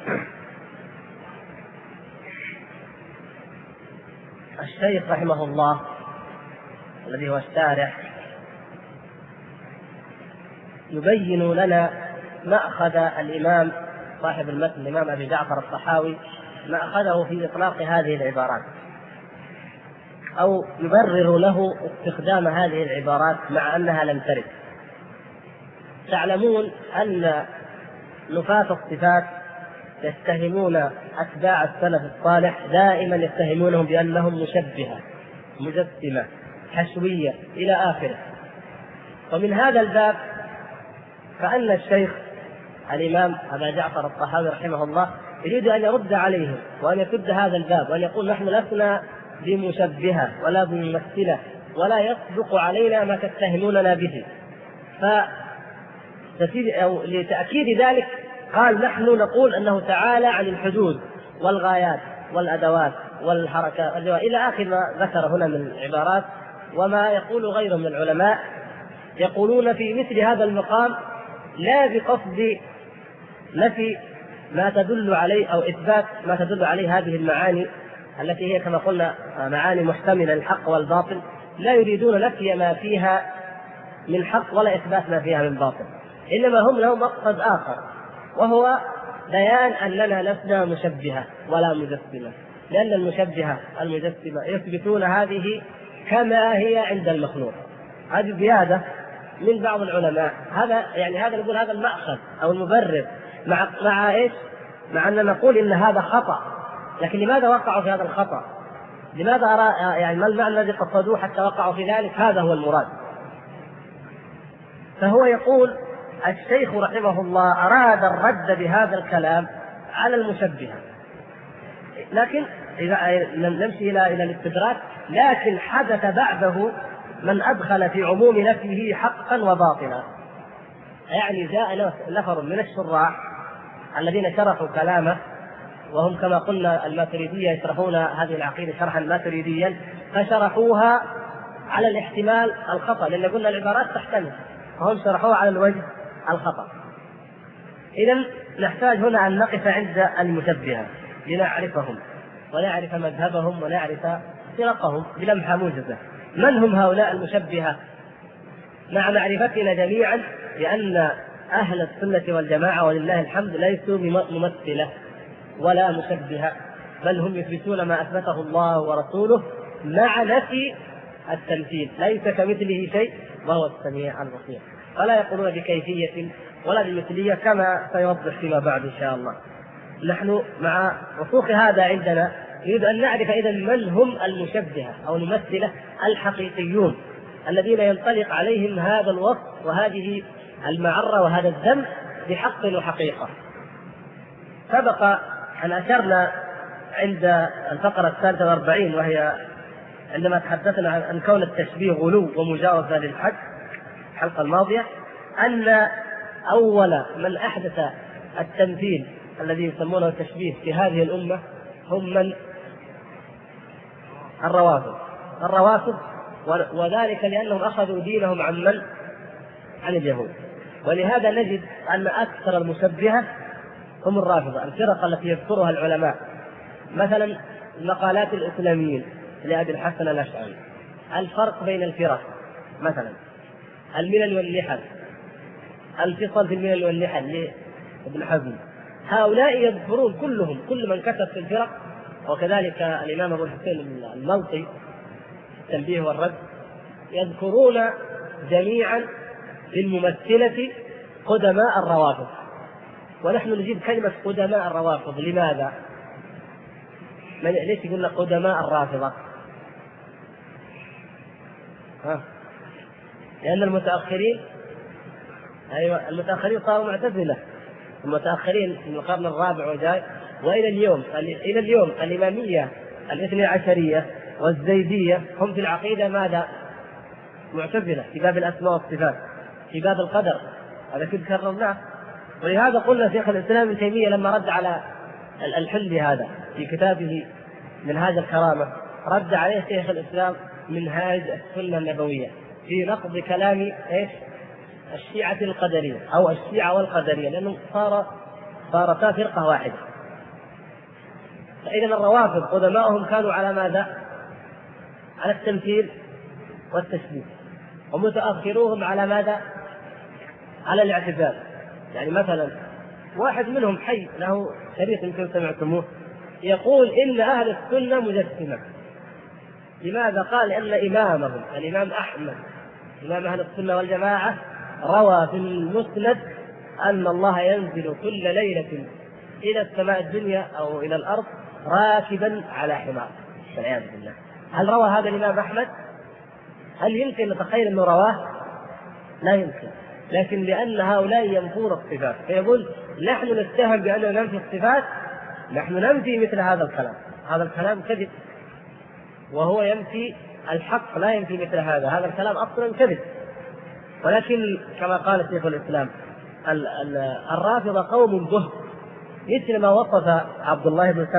الشيخ رحمه الله الذي هو الشارح يبين لنا مأخذ الإمام صاحب المتن الإمام أبي جعفر الطحاوي مأخذه في إطلاق هذه العبارات، أو يبرر له استخدام هذه العبارات مع أنها لم ترد. تعلمون أن نفاة الصفات يتهمون أتباع السلف الصالح دائما يتهمونهم بأنهم مشبهة مجسمة حشوية إلى آخره. ومن هذا الباب فأن الشيخ الإمام أبا جعفر الطحاوي رحمه الله يريد أن يرد عليهم وأن يسد هذا الباب وأن يقول نحن لسنا بمشبهة ولا بممثلة ولا يصدق علينا ما تتهموننا به. لتأكيد ذلك قال نحن نقول أنه تعالى عن الحدود والغايات والأدوات والحركات إلى آخر ما ذكر هنا من عبارات، وما يقول غيره من العلماء يقولون في مثل هذا المقام لا بقصد نفي ما تدل عليه أو إثبات ما تدل عليه هذه المعاني التي هي كما قلنا معاني محتملة للحق والباطل، لا يريدون نفي ما فيها من حق ولا إثبات ما فيها من باطل، إنما هم لهم مقصد آخر وهو بيان أننا لسنا مشبهة ولا مجسمة، لأن المشبهة المجسمة يثبتون هذه كما هي عند المخلوق. هذه زيادة من بعض العلماء. هذا نقول هذا المأخذ أو المبرر مع إيش؟ مع أن نقول إن هذا خطأ، لكن لماذا وقعوا في هذا الخطأ؟ لماذا ما المعنى الذي قصدوه حتى وقعوا في ذلك؟ هذا هو المراد. فهو يقول الشيخ رحمه الله أراد الرد بهذا الكلام على المشبهة، لكن إذا نمشي إلى الاستدراك، لكن حدث بعده من أدخل في عموم نفيه حقا وباطلا. يعني جاء نفر من الشراح الذين شرحوا كلامه، وهم كما قلنا الماتريدية يشرحون هذه العقيدة شرحا ماتريديا، فشرحوها على الاحتمال الخطأ، لأن قلنا العبارات تحتمل، فهم شرحوها على الوجه الخطأ. إذن نحتاج هنا أن نقف عند المشبهة لنعرفهم ونعرف مذهبهم ونعرف فرقهم بلمحة موجزة. من هم هؤلاء المشبهة؟ مع معرفتنا جميعا بأن أهل السنة والجماعة ولله الحمد ليسوا ممثلة ولا مشبهة، بل هم يثبتون ما أثبته الله ورسوله مع نفي التمثيل، ليس كمثله شيء وهو السميع البصير، ولا يقولون بكيفية ولا بمثلية كما سيوضح فيما بعد إن شاء الله. نحن مع رسوخ هذا عندنا نريد أن نعرف إذن من هم المشبهة أو الممثلة الحقيقيون الذين ينطلق عليهم هذا الوصف وهذه المعرة وهذا الذم بحق وحقيقة. سبق أن أشرنا عند الفقرة 43 وهي عندما تحدثنا عن كون التشبيه غلو ومجاوزة للحد الحلقة الماضية، أن أول من أحدث التمثيل الذي يسمونه التشبيه في هذه الأمة هم من الروافض، وذلك لأنهم أخذوا دينهم عن اليهود. ولهذا نجد أن أكثر المشبهة هم الرافضة، الفرق التي يذكرها العلماء، مثلا المقالات الإسلاميين لأبي الحسن الأشعري، الفرق بين الفرق، مثلا الملل والنحل، الفصل في الملل والنحل لابن حزم. هؤلاء يذكرون كلهم، كل من كتب في الفرق، وكذلك الإمام أبو الحسين الملطي التنبيه والرد، يذكرون جميعا بالممثلة قدماء الروافض. ونحن نجيب كلمة قدماء الروافض، لماذا؟ ليش يقول لك قدماء الرافضة؟ لأن المتأخرين المتأخرين صاروا معتزلة، المتأخرين في القرن الرابع وجاي وإلى اليوم الإمامية الاثني عشرية والزيدية هم في العقيدة ماذا؟ معتزلة في باب الأسماء والصفات، في باب القدر، هذا كله كررناه. ولهذا قلنا شيخ الإسلام ابن تيمية لما رد على الحلي هذا في كتابه منهاج الكرامة، رد عليه شيخ الإسلام منهاج السنة النبوية في نقض كلام الشيعة القدرية أو الشيعة والقدرية، لأنه صارتا فرقة واحدة. فإذا الروافض قدماؤهم كانوا على ماذا؟ على التمثيل والتشبيه، ومتأخروهم على ماذا؟ على الاعتزال. يعني مثلا واحد منهم حي له شريط يمكن سمعتموه يقول إن أهل السنة مجسمة. لماذا؟ قال لأن إمامهم الإمام أحمد إمام أهل السنة والجماعة روى في المسند أن الله ينزل كل ليلة إلى السماء الدنيا أو إلى الأرض راكبا على حمار، والعياذ بالله. هل روى هذا الإمام أحمد؟ هل يمكن نتخيل أنه رواه؟ لا يمكن. لكن لأن هؤلاء ينفون الصفات فيقول نحن نتهم بأننا ننفي الصفات، نحن ننفي مثل هذا الكلام، هذا الكلام كذب، وهو ينفي الحق لا ينفي مثل هذا الكلام أصلا كذب. ولكن كما قال شيخ الإسلام الرافضة قوم بهت، مثل ما وصف عبد الله بن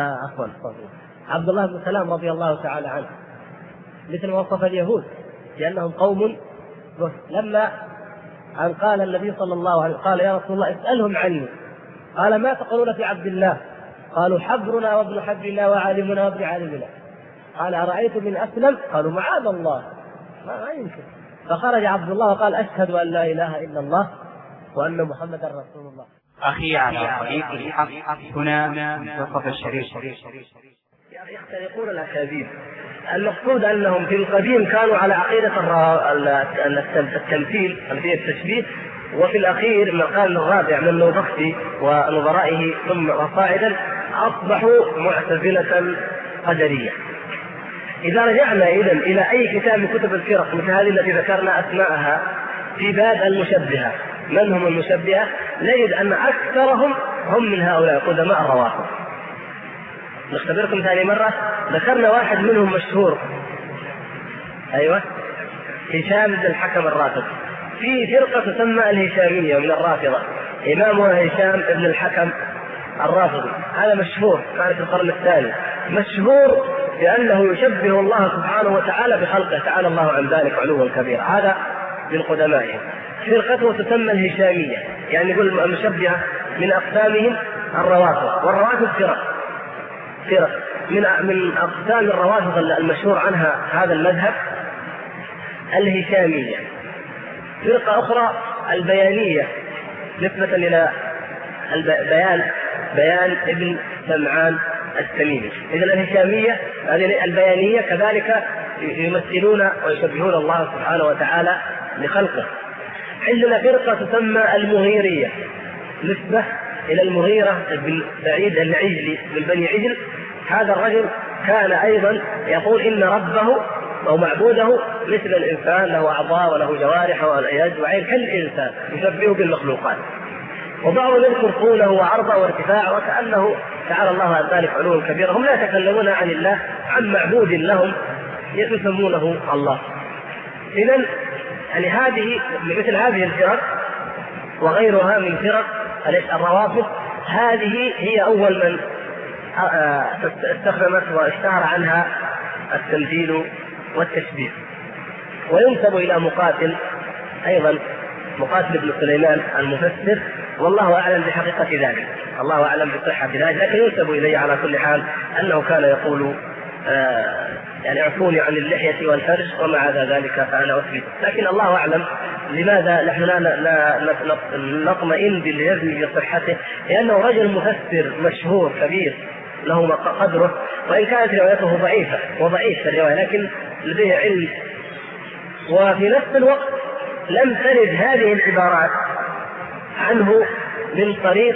سلام رضي الله تعالى عنه، مثل ما وصف اليهود لأنهم قوم بهت. لما أن قال النبي صلى الله عليه وسلم قال يا رسول الله اسألهم عني، قال ما تقولون في عبد الله؟ قالوا حبرنا وابن حبرنا وعالمنا وابن عالمنا. قال أرأيت من أسلم؟ قالوا معاذ الله، ما يمكن. فخرج عبد الله وقال أشهد أن لا إله إلا الله وأن محمدا رسول الله. أخي على طريق الحق هنا منتصف الشريف. يختلقون الأكاذيب. المقصود أنهم في القديم كانوا على عقيدة التمثيل في التشبيه، وفي الأخير من القرن الرابع من نوبختي ونظرائه ثم وصاعدا أصبحوا معتزلة قدرية. إذا رجعنا إلى أي كتاب من كتب الفرق مثل هذه التي ذكرنا أسماءها في باب المشبهة، من هم المشبهة؟ نجد أن أكثرهم هم من هؤلاء قدماء الروافض. نختبركم ثاني مرة، ذكرنا واحد منهم مشهور، أيوة، هشام بن الحكم الرافض. في فرقة تسمى الهشامية من الرافضة، إمامها هشام بن الحكم الرافضي، هذا مشهور، كان في القرن الثاني، مشهور لأنه يشبه الله سبحانه وتعالى بخلقه، تعالى الله عن ذلك علوا كبيرا، هذا من قدمائهم. فرقته تسمى الهشامية، يعني يقول المشبهة من أقسامهم الروافض. والروافض فرق من أقسام الروافض المشهور عنها هذا المذهب الهشامية. فرقة أخرى البيانية نسبة إلى بيان ابن سمعان التميمي. إذن الهشامية هذه البيانية كذلك يمثلون ويشبهون الله سبحانه وتعالى لخلقه. عندنا فرقة تسمى المغيرية نسبة إلى المغيرة بن سعيد العجلي من بني عجل. هذا الرجل كان أيضا يقول إن ربه أو معبوده مثل الإنسان، له أعضاء وله جوارح ويد وعين كالإنسان، يشبهه بالمخلوقات. وبعضهم يذكر طوله وعرضه وارتفاعه وكأنه تعالى الله عن ذلك علوا كبيرا. هم لا يتكلمون عن الله، عن معبود لهم يسمونه الله. إذن يعني هذه مثل هذه الفرق وغيرها من فرق الروافض، هذه هي أول من استخدمت واشتهر عنها التمثيل والتشبيه. وينسب إلى مقاتل أيضا، مقاتل بن سليمان المفسر، والله أعلم بحقيقة ذلك، الله أعلم بصحة ذلك، لكن ينسب إليه على كل حال أنه كان يقول يعني اعفوني عن اللحية والفرج وما عدا ذلك فأنا أثبت. لكن الله أعلم لماذا نحن لا نطمئن بالجزم بصحته، لأنه رجل مفسر مشهور كبير له قدره، وإن كانت روايته ضعيفة وضعيف الرواية لكن لديه علم. وفي نفس الوقت لم ترد هذه العبارات عنه من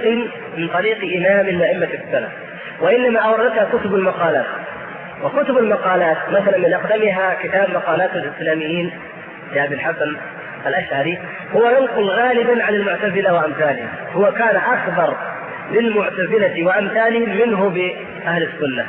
طريق إمام من أئمة السلف، وإنما أوردتها كتب المقالات. وكتب المقالات مثلا من أقدمها كتاب مقالات الإسلاميين لأبي الحسن الأشعري، هو ينقل غالبا عن المعتزلة وأمثالهم، هو كان أخبر للمعتزلة وأمثالهم منه بأهل السنة،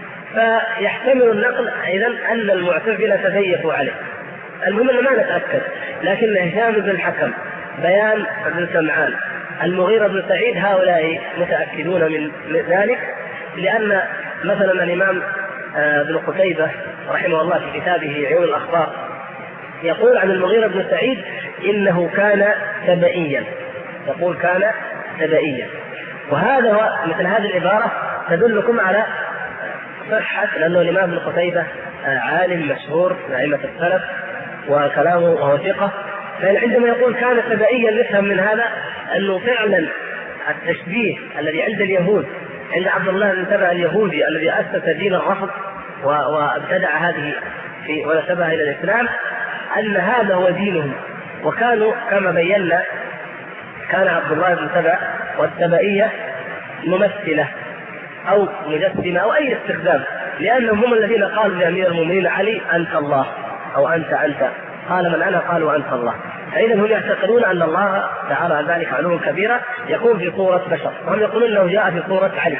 فيحتمل النقل أيضا أن المعتزلة تزيفوا عليه. المهم أن ما نتأكد، لكن هشام بن الحكم، بيان بن سمعان، المغيرة بن سعيد، هؤلاء متأكدون من ذلك، لأن مثلا الإمام ابن قتيبة رحمه الله في كتابه عيون الأخبار يقول عن المغيرة بن سعيد إنه كان تبئيا، يقول كان تبئيا. وهذا هو مثل هذه العبارة تدلكم على صحة، لأنه الإمام ابن قتيبة عالم مشهور من أئمة السلف وكلامه وهو ثقة، فعندما يقول كان تبئيا نفهم من هذا أنه فعلا التشبيه الذي عند اليهود، عند عبد الله بن سبأ اليهودي الذي أسس دين الرفض وابتدع هذه ونسبها إلى الإسلام، أن هذا هو دينهم. وكانوا كما بينا كان عبد الله بن سبأ والسبئية ممثلة أو مجسمة أو أي استخدام، لأنهم هم الذين قالوا لأمير المؤمنين علي أنت الله أو أنت قال من أنا؟ قالوا أنت الله. فإذا هم يعتقدون أن الله تعالى عن ذلك علوا كبيرا يكون في صورة بشر، وهم يقولون أنه جاء في صورة علي.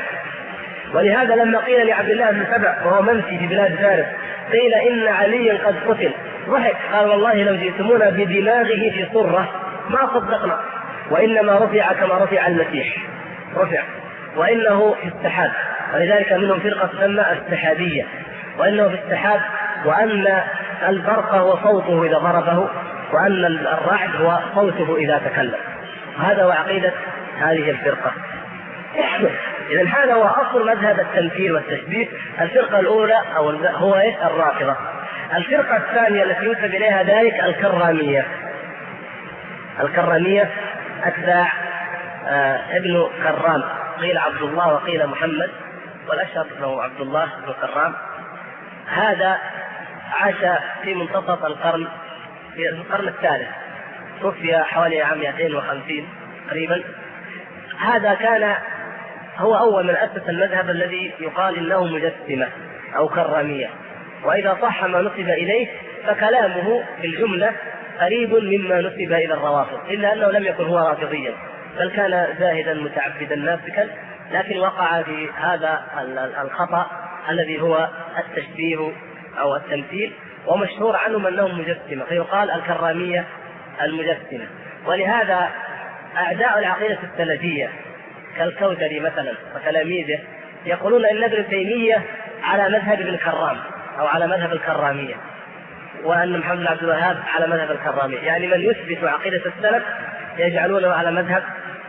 ولهذا لما قيل لعبد الله بن سبأ وهو منسي في بلاد فارس قيل إن عليا قد قتل، ضحك قال والله لو جئتمونا بدماغه في صرة ما صدقنا، وإنما رفع كما رفع المسيح، رفع، وإنه في السحاب. ولذلك منهم فرقة تسمى السحابية، وإنه في السحاب، وأن البرق هو صوته إذا ضربه، وأن الرعد هو صوته إذا تكلم. هذا هو عقيدة هذه الفرقة. إذن هذا هو أصل مذهب التمثيل والتشبيه. الفرقة الأولى هو الرافضة. الفرقة الثانية التي ينسب إليها ذلك الكرامية أتباع ابن كرام، قيل عبد الله وقيل محمد، والأشهر أنه عبد الله بن كرام. هذا عاش في منتصف القرن، في القرن الثالث، توفي حوالي عام 250 تقريبا. هذا كان هو أول من أسس المذهب الذي يقال إنه مجسمة أو كرامية، وإذا صح ما نسب إليه فكلامه في الجملة قريب مما نسب إلى الروافض، إلا أنه لم يكن هو رافضيا، بل كان زاهدا متعبدا ناسكا، لكن وقع في هذا الخطأ الذي هو التشبيه أو التمثيل، ومشهور عنهم أنهم مجسمة، فيقال الكرامية المجسمة. ولهذا أعداء العقيدة السلفية كالكوثري مثلا وتلاميذه يقولون إن ابن تيمية على مذهب ابن كرام أو على مذهب الكرامية، وأن محمد بن عبد الوهاب على مذهب الكرامية، يعني من يثبت عقيدة السلف يجعلونه على مذهب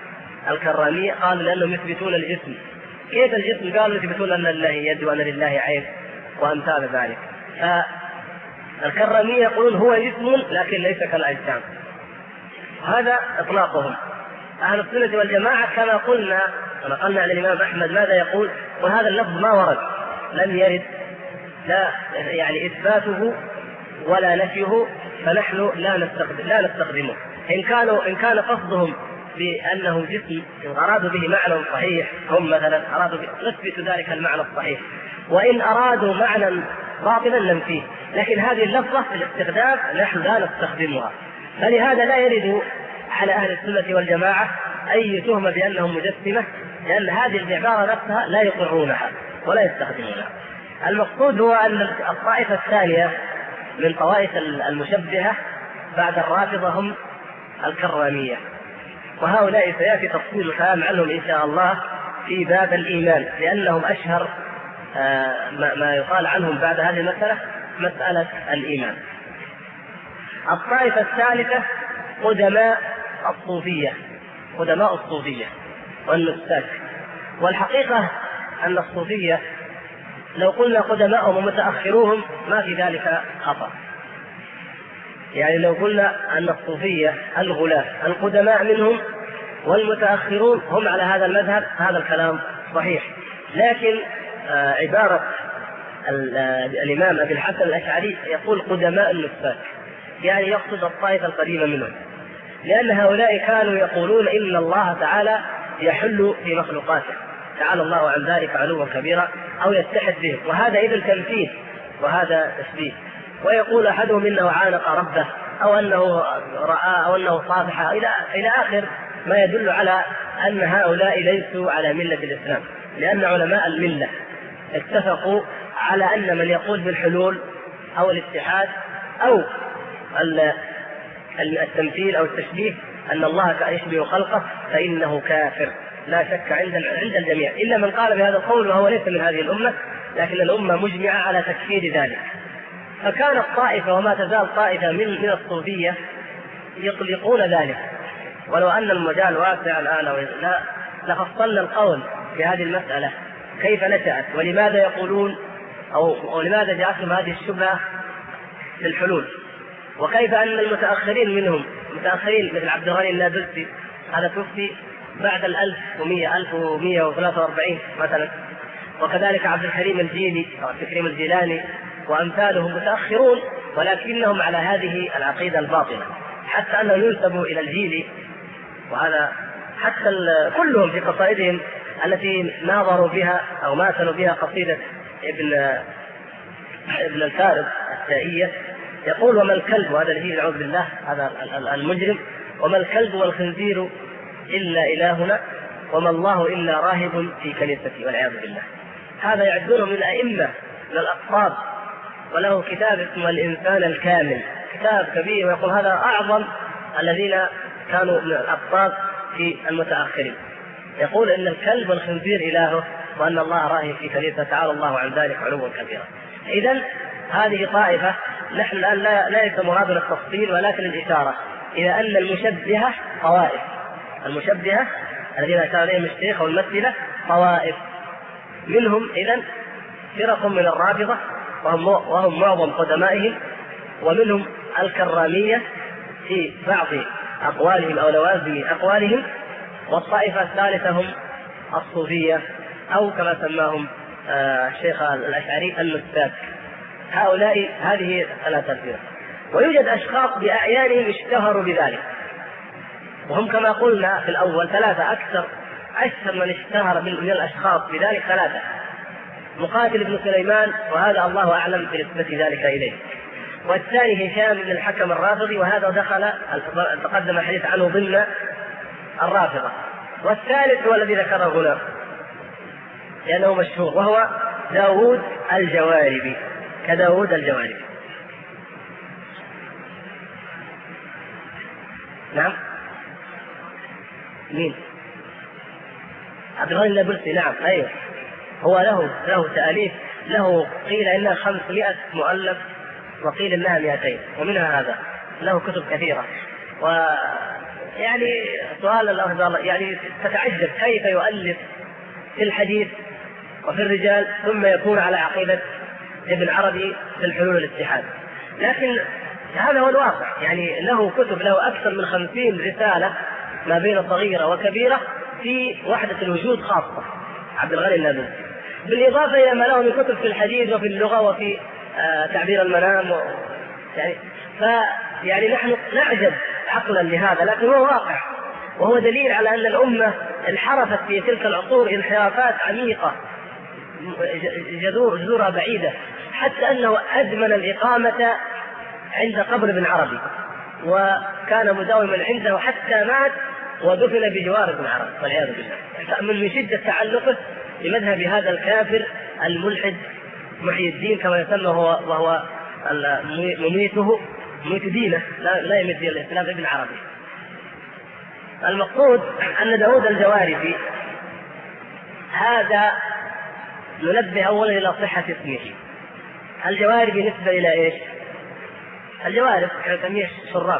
الكرامية قالوا لأنهم يثبتون الجسم. كيف الجسم؟ قالوا يثبتون أن لله يد وأن لله عين وأمثال ذلك. فالكرامية يقولون هو جسم لكن ليس كالأجسام. هذا إطلاقهم. أهل السنة والجماعة كما قلنا ونقلنا عن الإمام أحمد ماذا يقول؟ وهذا اللفظ ما ورد، لم يرد، لا يعني إثباته ولا نفيه، فنحن لا نستخدمه. إن كان قصدهم بأنه جسم أرادوا به معنى صحيح، هم مثلا أرادوا نثبت ذلك المعنى الصحيح، وإن أرادوا معنى باطلا ننفيه، لكن هذه اللفظة في الاستخدام نحن لا نستخدمها. فلهذا لا يرد على أهل السنة والجماعة أي تهمة بأنهم مجسمة، لأن هذه العبارة نفسها لا يقرونها ولا يستخدمونها. المقصود هو أن الطائفة الثانية من طوائف المشبهة بعد الرافضة هم الكرامية، وهؤلاء سيأتي تفصيل الكلام عنهم إن شاء الله في باب الإيمان، لأنهم أشهر ما يقال عنهم بعد هذه المسألة مسألة الإيمان. الطائفة الثالثة قدماء الصوفية والنساك. والحقيقة أن الصوفية لو قلنا قدماءهم ومتأخروهم ما في ذلك خطأ. يعني لو قلنا أن الصوفية الغلاة القدماء منهم والمتأخرون هم على هذا المذهب، هذا الكلام صحيح. لكن عبارة الإمام أبي الحسن الأشعري يقول قدماء النساك، يعني يقصد الطائفة القديمة منهم، لأن هؤلاء كانوا يقولون إن الله تعالى يحل في مخلوقاته، تعالى الله عن ذلك علوا كبيرا، أو يتحد به، وهذا إذن تمثيل وهذا تشبيه. ويقول أحدهم إنه عانق ربه، أو أنه رأى، أو أنه صافح، إلى آخر ما يدل على أن هؤلاء ليسوا على ملة الإسلام، لأن علماء الملة اتفقوا على أن من يقول بالحلول أو الاتحاد أو التمثيل أو التشبيه أن الله يشبه خلقه فإنه كافر لا شك عند الجميع، إلا من قال بهذا القول وهو ليس من هذه الأمة، لكن الأمة مجمعة على تكفير ذلك. فكانت طائفة وما تزال طائفة من الصوفية يطلقون ذلك، ولو أن المجال واسع الآن لفصلنا القول في هذه المسألة كيف نشأت ولماذا يقولون أو لماذا جاءتهم هذه الشبهة في الحلول، وكيف أن المتأخرين منهم متأخرين مثل عبد الغني النابلسي، هذا توفي بعد 1143 مثلا، وكذلك عبد الحليم الجيلي أو عبد الكريم الجيلاني وأمثالهم متأخرون، ولكنهم على هذه العقيدة الباطلة، حتى أنه ينسب إلى الجيلي، وهذا حتى كلهم في قصائدهم التي ناظروا بها أو ماثلوا بها قصيدة ابن الفارض التائية، يقول وما الكلب، وهذا الجيل نعوذ بالله هذا المجرم، وما الكلب والخنزير إلا إلهنا، وما الله إلا راهب في كنيستي، والعياذ بالله. هذا يعدونه من الأئمة من الأقطاب، وله كتاب اسمه الإنسان الكامل، كتاب كبير، ويقول هذا أعظم الذين كانوا من الأقطاب في المتأخرين، يقول إن الكلب والخنزير إلهه، وأن الله راهب في كنيسته، تعالى الله عن ذلك علوا كبيرا. إذن هذه طائفة، نحن الآن ليس مرادنا التفصيل ولكن الإشارة إلى أن المشبهة طوائف، المشبهة الذين أشار إليهم الشيخ أو الممثلة طوائف، منهم إذن فرق من الرافضة وهم معظم قدمائهم، ومنهم الكرامية في بعض أقوالهم أو لوازم أقوالهم، والطائفة الثالثة هم الصوفية أو كما سماهم الشيخ الأشعري النساك. هؤلاء هذه ثلاثة فرق، ويوجد أشخاص بأعيانهم اشتهروا بذلك، وهم كما قلنا في الأول ثلاثة، أكثر من اشتهر من الأشخاص بذلك ثلاثة: مقاتل بن سليمان، وهذا الله أعلم بنسبة ذلك إليه، والثاني هشام بن الحكم الرافضي، وهذا دخل تقدم الحديث عنه ضمن الرافضة، والثالث هو الذي ذكره هنا لأنه مشهور، وهو داود الجواربي، كداود الجواربي. نعم، مين؟ عبد الغني النابلسي، نعم، أيوه، هو له تأليف، له قيل إنها 500 مؤلف، وقيل إنها 200، ومنها هذا، له كتب كثيرة، يعني سؤال الله يعني تتعجب كيف يؤلف في الحديث وفي الرجال ثم يكون على عقيدة ابن عربي في الحلول والاتحاد. لكن هذا هو الواقع، يعني له كتب، له أكثر من 50 رسالة ما بين صغيرة وكبيرة في وحدة الوجود خاصة عبد الغني النابلسي، بالإضافة إلى ما له من كتب في الحديث وفي اللغة وفي تعبير المنام يعني نحن نعجب عقلا لهذا، لكن هو واقع، وهو دليل على أن الأمة انحرفت في تلك العصور انحرافات عميقة جذورها بعيدة، حتى أنه أدمن الإقامة عند قبر ابن عربي وكان مداوما عنده حتى مات ودفن بجوار ابن عربي والعياذ بالله، من شدة تعلقه بمذهب هذا الكافر الملحد محي الدين كما يسمى وهو مميت دينه، لا يمد دين الإسلام ابن عربي. المقصود أن داود الجواربي هذا ننبه أولا إلى صحة اسمه. الجواربي نسبة إلى إيش؟ الجوارب نسميه شراب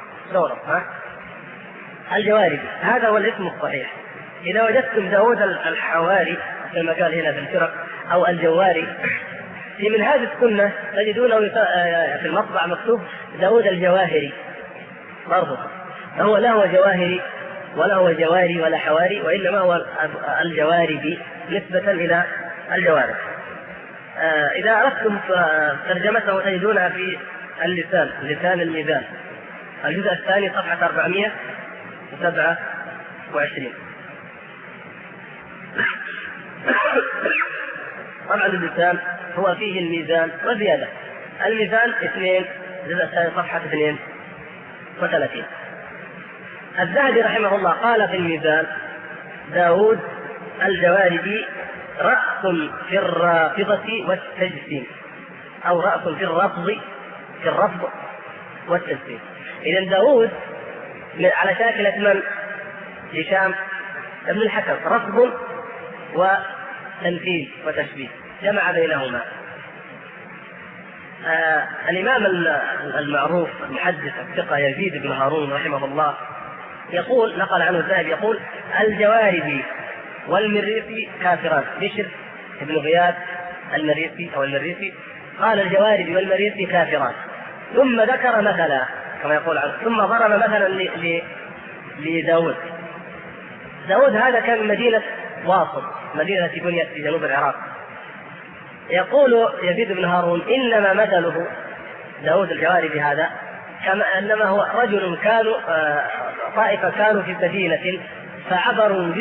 الجواربي هذا هو الاسم الصحيح. إذا وجدتم داود الحواري كما قال هنا في الفرق أو الجواري في منهاج السنة تجدونه في المطبع مكتوب داود الجواهري برضه، فهو لا هو جواهري ولا هو جواري ولا حواري، وإنما هو الجواربي نسبة إلى الجوارب. إذا أردتم ترجمته تجدونها في لسان الميزان الجزء الثاني صفحة 427. طبعا اللسان هو فيه الميزان وزيادة، الميزان 2 الجزء الثاني صفحة 32. الذهبي رحمه الله قال في الميزان داود الجواربي رأس في الرافضة والتجسيم، أو رأس في الرفض والتجسيم. إذن داود على شاكلة من؟ هشام ابن الحكم، رفض وتنفيذ وتشبيه، جمع بينهما. الإمام المعروف المحدث الثقة يزيد بن هارون رحمه الله يقول، نقل عنه الذهبي يقول الجواربي والمريسي كافران. بشر ابن غياث المريسي قال الجواربي والمريسي كافران، ثم ذكر مثلا كما يقول عنه، ثم ضرب مثلا لداود. داود هذا كان مدينة واصل، مدينة بنيت في جنوب العراق. يقول يزيد بن هارون إنما مثله داود الجواربي هذا كما أنما هو رجل كانوا طائفة كانوا في سفينة فعبروا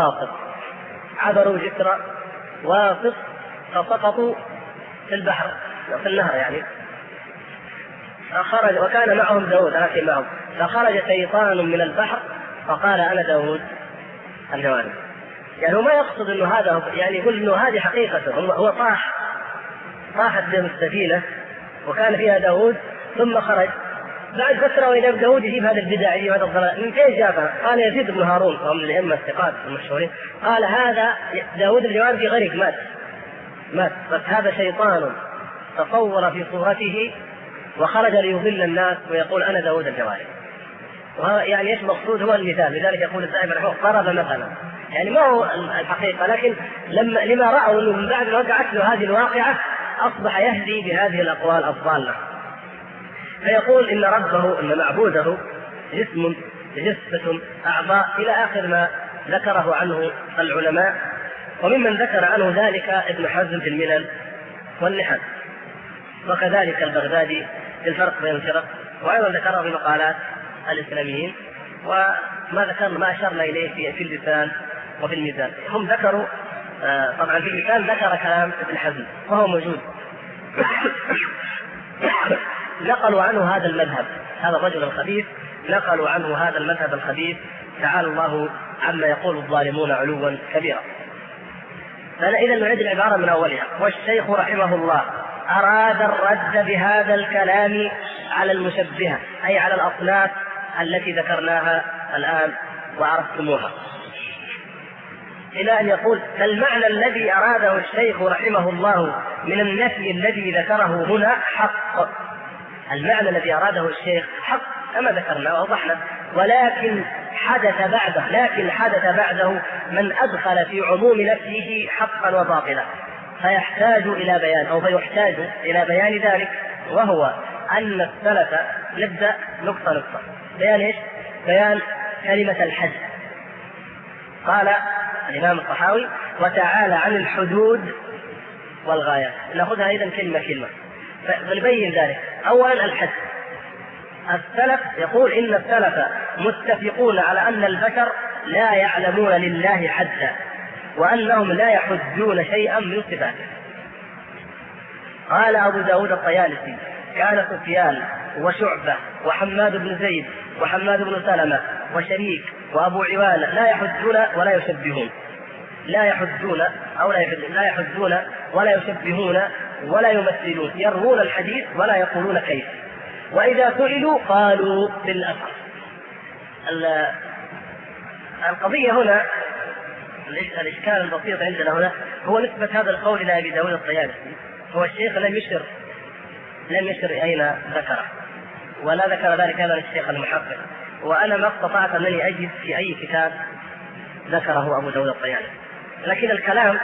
جسر واصف فسقطوا في البحر في النهر يعني، فخرج وكان معهم داود لكن معهم، فخرج شيطان من البحر فقال أنا داود الجواربي. يعني هو ما يقصد انه هذا، يعني يقول انه هذه حقيقته، هو طاحت بهم السفينة وكان فيها داود ثم خرج بعد فترة وإذا داود يجيب هذا البدع يجيب هذا الضلال، من فين جابها؟ قال يزيد بن هارون وهم من الأئمة الثقات المشهورين قال هذا داود الجواربي غرق مات، بس هذا شيطان تصور في صورته وخرج ليضل الناس ويقول أنا داود الجواربي. يعني ايش مقصود؟ هو المثال، لذلك يقول الذهبي رحمه الله ضرب مثلا، يعني ما هو الحقيقة، لكن لما رأوا أنه من بعد ما وقعت له هذه الواقعة أصبح يهدي بهذه الأقوال الضالة، فيقول إن ربه إن معبوده جسم جثة أعضاء إلى آخر ما ذكره عنه العلماء، وممن ذكر عنه ذلك ابن حزم في الملل والنحل، وكذلك البغدادي في الفرق بين الفرق، وأيضا ذكره في مقالات الإسلاميين، وما ذكرنا ما أشرنا إليه في اللسان وفي الميزان. هم ذكروا طبعا في اللسان ذكر كلام ابن حزم وهو موجود نقلوا عنه هذا المذهب، هذا الرجل الخبيث نقلوا عنه هذا المذهب الخبيث، تعالى الله عما يقول الظالمون علوا كبيرا. فإذا نعيد العبارة من أولها. والشيخ رحمه الله أراد الرد بهذا الكلام على المشبهة، أي على الأصناف التي ذكرناها الآن وعرفتموها، إلى أن يقول فالمعنى الذي أراده الشيخ رحمه الله من النفي الذي ذكره هنا حق. المعنى الذي أراده الشيخ حق كما ذكرنا وأوضحنا، ولكن حدث بعده من أدخل في عموم نفسه حقا وباطلا، فيحتاج إلى بيان ذلك، وهو أن السلف. نبدأ نقطة بيان إيش؟ بيان كلمة الحد. قال الإمام الطحاوي: وتعالى عن الحدود والغايات. نأخذها أيضا كلمة فنبين ذلك. أولا الحد. السلف يقول إن السلف متفقون على أن البشر لا يعلمون لله حدا، وأنهم لا يحدون شيئا من صفاته. قال أبو داود الطيالسي: كان سفيان وشعبة وحماد بن زيد وحماد بن سلمة وشريك وأبو عوانة لا يحدون ولا يشبهون، لا يحدون ولا يشبهون ولا يمثلون، يروون الحديث ولا يقولون كيف، وإذا سئلوا قالوا بالأثر. القضية هنا، الإشكال البسيط عندنا هنا هو نسبة هذا القول إلى أبي داود الطيالسي. هو الشيخ لم يشر أين ذكره، ولا ذكر ذلك هذا الشيخ المحقق، وأنا ما استطعت أنني أجد في أي كتاب ذكره أبو داود الطيالسي. لكن الكلام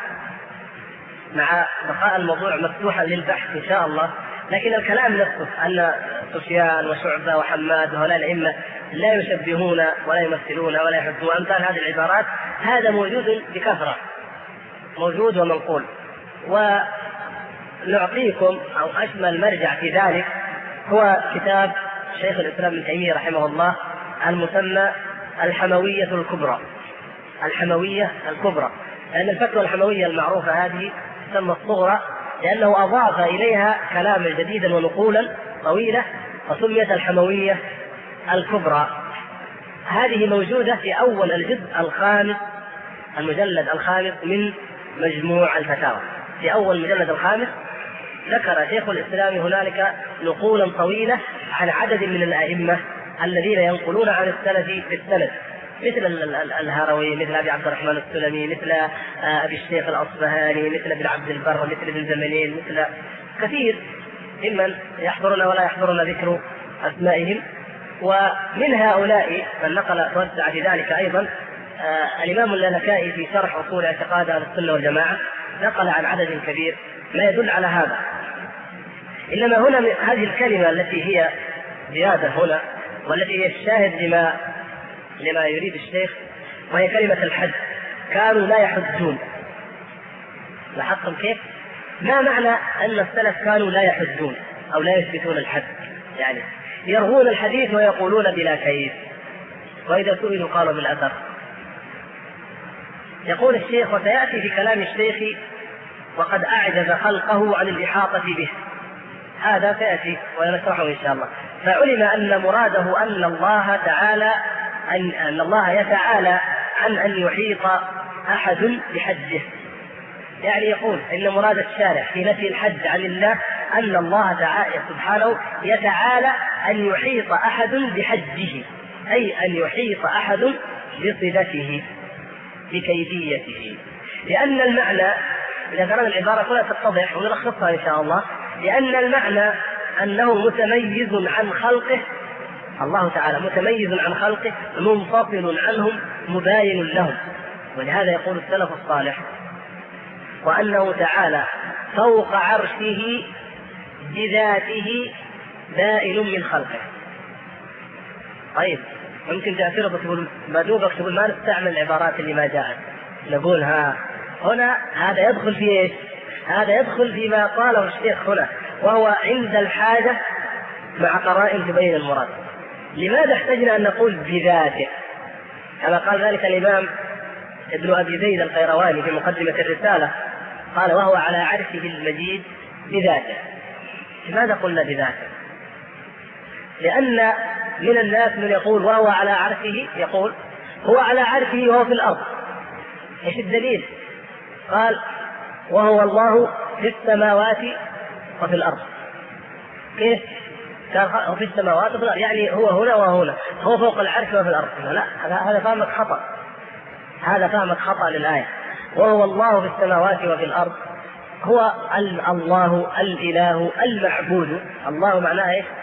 مع بقاء الموضوع مفتوحا للبحث إن شاء الله، لكن الكلام نفسه أن سفيان وشعبة وحماد وهؤلاء الأئمة لا يشبهون ولا يمثلون ولا يحدون أمثال هذه العبارات، هذا موجود بكثرة، موجود ومنقول. ونعطيكم أو أشمل مرجع في ذلك هو كتاب شيخ الإسلام ابن تيمية رحمه الله المسمى الحموية الكبرى. الحموية الكبرى، لأن الفتوى الحموية المعروفة هذه تسمى الصغرى، لأنه أضاف إليها كلاما جديدا ونقولا طويلة، وسميت الحموية الكبرى. هذه موجودة في أول الجزء الخامس، المجلد الخامس من مجموع الفتاوى. في أول المجلد الخامس ذكر شيخ الإسلام هنالك نقولا طويلة عن عدد من الأئمة الذين ينقلون عن السلف في السند، مثل الهروي، مثل أبي عبد الرحمن السلمي، مثل أبي الشيخ الأصبهاني، مثل ابن عبد البر، مثل ابن زمنين، مثل كثير ممن يحضرنا ولا يحضرنا ذكر أسمائهم. ومن هؤلاء من نقل توسع في ذلك أيضا الإمام اللالكائي في شرح أصول اعتقاد أهل السنة والجماعة نقل عن عدد كبير ما يدل على هذا. إنما هنا هذه الكلمة التي هي زيادة هنا، والتي هي الشاهد لما يريد الشيخ، وهي كلمة الحد. كانوا لا يحدون. لاحظتم كيف؟ ما معنى أن السلف كانوا لا يحدون أو لا يثبتون الحد؟ يعني يروون الحديث ويقولون بلا كيف، وإذا سئلوا قالوا بالأثر. يقول الشيخ: وسيأتي في كلام الشيخ وقد أعجز خلقه عن الإحاطة به. هذا سيأتي ونشرحه إن شاء الله. فعلم أن مراده أن الله يتعالى عن أن يحيط أحد بحجه. يعني يقول إن مراد الشارع في نفي الحج عن الله أن الله تعالى سبحانه يتعالى أن يحيط أحد بحجه، أي أن يحيط أحد بصفته بكيفيته. لأن المعنى، إذا قرأنا العبارة كلها تتضح ونلخصها إن شاء الله، لأن المعنى أنه متميز عن خلقه، الله تعالى متميز عن خلقه، منفصل عنهم، مباين لهم. ولهذا يقول السلف الصالح: وأنه تعالى فوق عرشه بذاته بائن من خلقه. طيب ممكن تعترض وتقول ما دوبك، تقول ما نستعمل العبارات اللي ما جاءت، نقول هنا هذا يدخل في ايش؟ هذا يدخل فيما قاله الشيخ هنا، وهو عند الحاجة مع قرائن تبين المراد. لماذا احتجنا أن نقول بذاته؟ كما قال ذلك الإمام ابن أبي زيد القيرواني في مقدمة الرسالة، قال: وهو على عرشه المجيد بذاته. لماذا قلنا بذاته؟ لأن من الناس من يقول وهو على عرشه، يقول هو على عرشه وهو في الأرض. ايش الدليل؟ قال: وهو الله في السماوات وفي الأرض. كيف؟ قال في السماوات وفي الأرض، يعني هو هنا وهنا، هو فوق العرش وفي الأرض. لا، هذا فهمك خطأ، هذا فهمك خطأ للآية. وهو الله في السماوات وفي الأرض، هو الله الإله المعبود. الله معناه إيش؟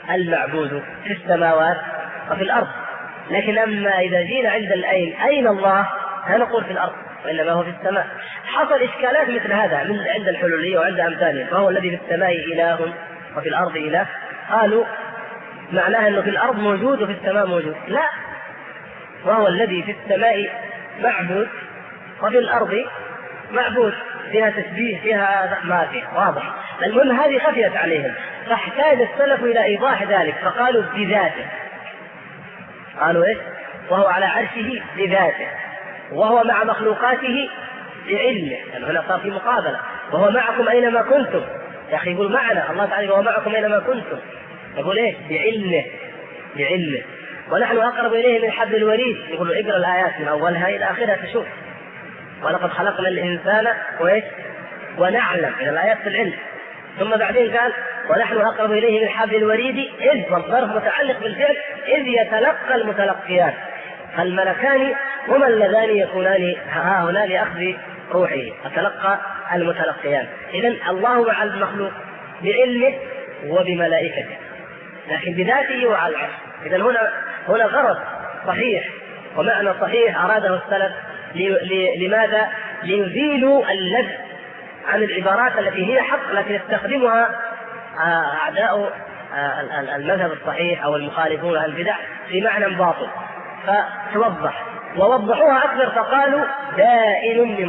المعبود في السماوات وفي الأرض. لكن أما إذا جينا عند أين الله لا نقول في الأرض وإنما هو في السماء. حصل إشكالات مثل هذا عند الحلولية وعند أمثالهم، فهو الذي في السماء إله وفي الأرض إله. قالوا معناها أنه في الأرض موجود وفي السماء موجود، لا، وهو الذي في السماء معبود وفي الأرض معبود، فيها تشبيه فيها ما فيه واضح. المهم هذه خفيت عليهم، فاحتاج السلف إلى إيضاح ذلك فقالوا بذاته. قالوا إيش؟ وهو على عرشه بذاته، وهو مع مخلوقاته بعلمه. يعني هنا صار في مقابلة، وهو معكم أينما كنتم. يا أخي يقول معنا الله تعالى وهو معكم أينما كنتم، يقول إيش؟ بعلمه. ونحن أقرب إليه من حبل الوريد. يقولوا اقرأ الآيات من أولها إلى آخرها تشوف. ولقد خلقنا الإنسان وإيش؟ ونعلم، من الآيات في العلم. ثم بعدين قال ونحن أقرب إليه من حبل الوريد إذ، والظرف متعلق بالفعل، إذ يتلقى المتلقيان. فالملكان هما اللذان يكونان ها هنا لأخذ روحه، فتلقى المتلقيان. إذن الله مع المخلوق بعلمه وبملائكته، لكن بذاته وعلى العرش. إذن هنا غرض صحيح ومعنى صحيح أراده السلف. لماذا؟ ليزيلوا اللبس عن العبارات التي هي حق لكن يستخدمها أعداء المذهب الصحيح أو المخالفون البدع في معنى باطل، فتوضح. ووضحوها أكثر فقالوا بائن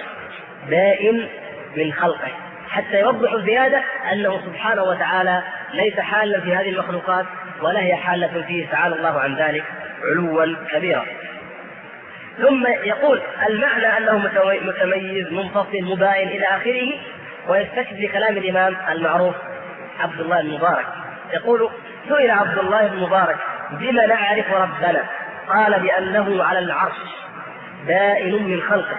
من خلقه، حتى يوضحوا زيادة أنه سبحانه وتعالى ليس حالا في هذه المخلوقات ولا هي حالة فيه، تعالى الله عن ذلك علوا كبيرا. ثم يقول المعنى أنه متميز منفصل مباين إلى آخره، ويستشهد بكلام الإمام المعروف عبد الله بن مبارك. يقول سئل عبد الله بن مبارك بما نعرف ربنا؟ قال بأنه على العرش بائن من خلقه.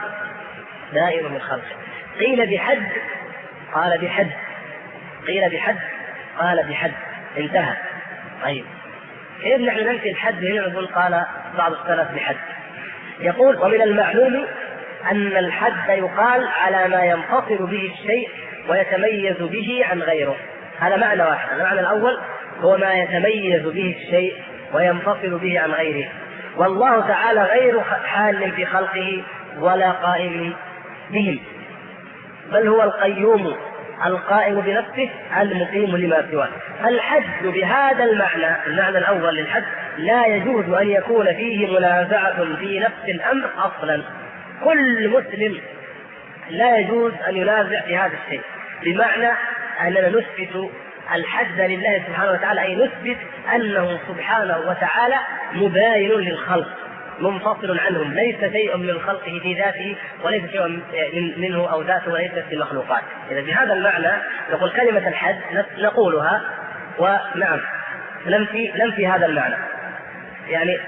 قيل بحد؟ قال بحد. قيل بحد؟ قال بحد. انتهى. طيب كيف نحن ننفي الحد هنا؟ نقول قال بعض السلف بحد. يقول ومن المعلوم أن الحد يقال على ما ينفصل به الشيء ويتميز به عن غيره. هذا معنى واحد. المعنى الأول هو ما يتميز به الشيء وينفصل به عن غيره، والله تعالى غير حال في خلقه ولا قائم بهم، بل هو القيوم القائم بنفسه المقيم لما سواه. الحد بهذا المعنى الأول للحد لا يجوز أن يكون فيه منازعة في نفس الأمر أصلا. كل مسلم لا يجوز أن ينازع في هذا الشيء، بمعنى أننا نثبت الحد لله سبحانه وتعالى، أي نثبت أنه سبحانه وتعالى مباين للخلق منفصل عنهم، ليس شيء من خلقه في ذاته وليس شيء منه أو ذاته وليست في المخلوقات. إذا بهذا المعنى نقول كلمة الحد نقولها، ونعم ننفي هذا المعنى. يعني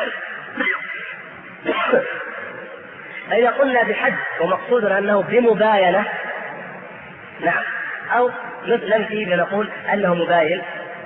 إذا قلنا بحد ومقصودنا أنه بمباينة، نعم، أو ننفي بنقول أنه مباين،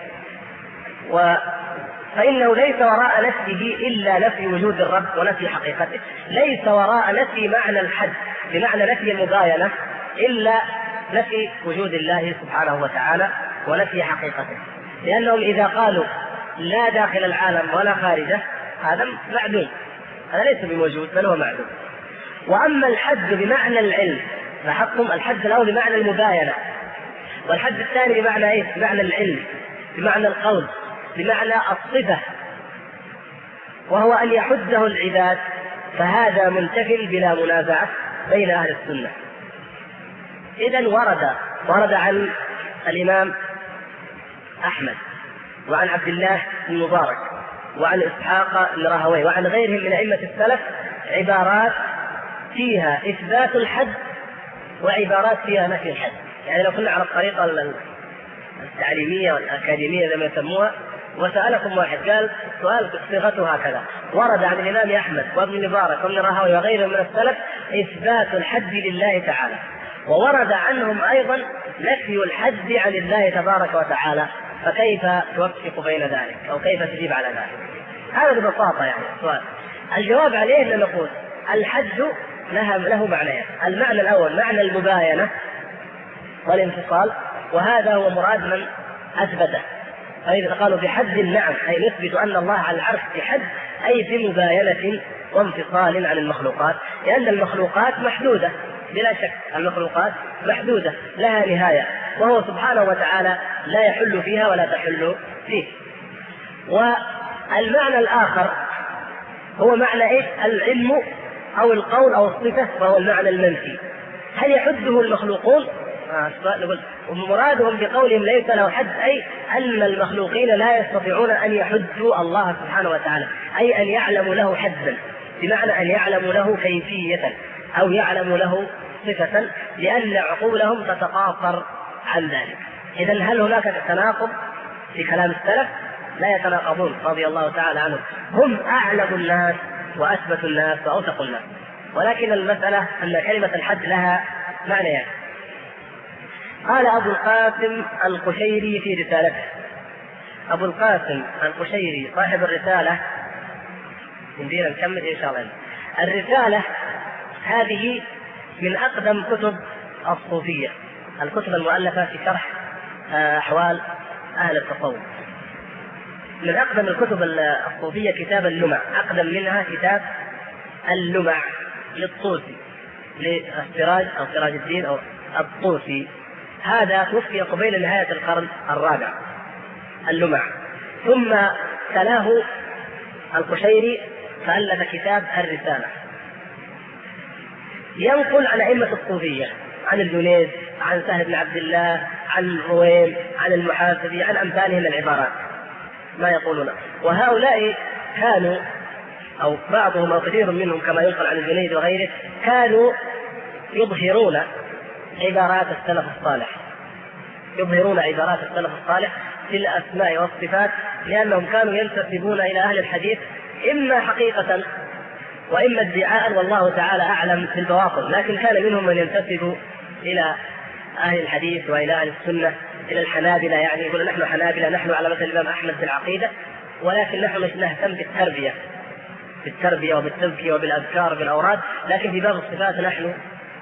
فإنه ليس وراء نفيه إلا نفي وجود الرب ونفي حقيقته. ليس وراء نفي معنى الحد بمعنى نفي المباينة إلا نفي وجود الله سبحانه وتعالى ونفي حقيقته، لأنهم إذا قالوا لا داخل العالم ولا خارجه هذا معدوم، هذا ليس بموجود بل هو معدوم. وأما الحد بمعنى العلم فحكم الحد الأول بمعنى المباينة، والحد الثاني بمعنى إيه؟ بمعنى العلم، بمعنى القول، بمعنى الصفة، وهو أن يحده العباد، فهذا منتفل بلا منازعة بين أهل السنة. إذن ورد عن الإمام أحمد وعن عبد الله بن مبارك وعن إسحاق بن راهويه وعن غيرهم من أئمة السلف عبارات فيها إثبات الحد وعبارات فيها نفي الحد. يعني لو كنا على الطريقة التعليمية والأكاديمية زي ما يسموها، وسألكم واحد قال سؤال صيغته هكذا: ورد عن الإمام أحمد وابن مبارك وابن راهويه وغيرهم من السلف إثبات الحد لله تعالى، وورد عنهم أيضا نفي الحد عن الله تبارك وتعالى، فكيف توفق بين ذلك أو كيف تجيب على ذلك؟ هذا ببساطة يعني السؤال. الجواب عليه أن نقول الحد له معنيين: المعنى الأول معنى المباينة والانفصال، وهذا هو مراد من أثبته، فإذا قالوا بحد نعم أي نثبت أن الله على العرش بحد أي بمباينة وانفصال عن المخلوقات، لأن المخلوقات محدودة بلا شك، المخلوقات محدودة لها نهاية، وهو سبحانه وتعالى لا يحل فيها ولا تحل فيه. والمعنى الآخر هو معنى إيش؟ العلم أو القول أو الصفة، وهو المعنى المنفي. هل يحده المخلوقون؟ نقول ومرادهم بقولهم ليس له حد أي أن المخلوقين لا يستطيعون أن يحدوا الله سبحانه وتعالى، أي أن يعلموا له حدا، بمعنى أن يعلموا له كيفية أو يعلموا له صفة، لأن عقولهم تتقاصر عن ذلك. إذن هل هناك تناقض في كلام السلف؟ لا يتناقضون رضي الله تعالى عنهم، هم أعلم الناس وأثبت الناس وأوثق الناس، ولكن المسألة أن كلمة الحد لها معنيان. قال أبو القاسم القشيري في رسالته، أبو القاسم القشيري صاحب الرسالة، ندير نكمل إن شاء الله. الرسالة هذه من أقدم كتب الصوفية، الكتب المؤلفة في شرح أحوال أهل التصوف. من أقدم الكتب الصوفية كتاب اللمع، أقدم منها كتاب اللمع للطوسي، للسراج أو سراج الدين أو الطوسي، هذا توفي قبيل نهاية القرن الرابع اللمع. ثم تلاه القشيري فألف كتاب الرسالة، ينقل عن أئمة الصوفية، عن الجنيد، عن سهل بن عبد الله، عن رويم، عن المحاسبي، عن أمثالهم العبارات ما يقولون. وهؤلاء كانوا أو بعضهم أو كثير منهم كما ينقل عن الجنيد وغيره كانوا يظهرون عبارات السلف الصالح، يظهرون عبارات السلف الصالح في الأسماء والصفات، لأنهم كانوا ينتسبون إلى أهل الحديث إما حقيقة وإما ادعاء، والله تعالى أعلم في البواطن، لكن كان منهم من ينتسب إلى أهل الحديث وإلى أهل السنة، إلى الحنابلة، يعني يقول نحن حنابلة، نحن على مثل الإمام أحمد في العقيدة، ولكن نحن مش نهتم بالتربية وبالتزكية وبالأذكار بالأوراد، لكن في باب الصفات نحن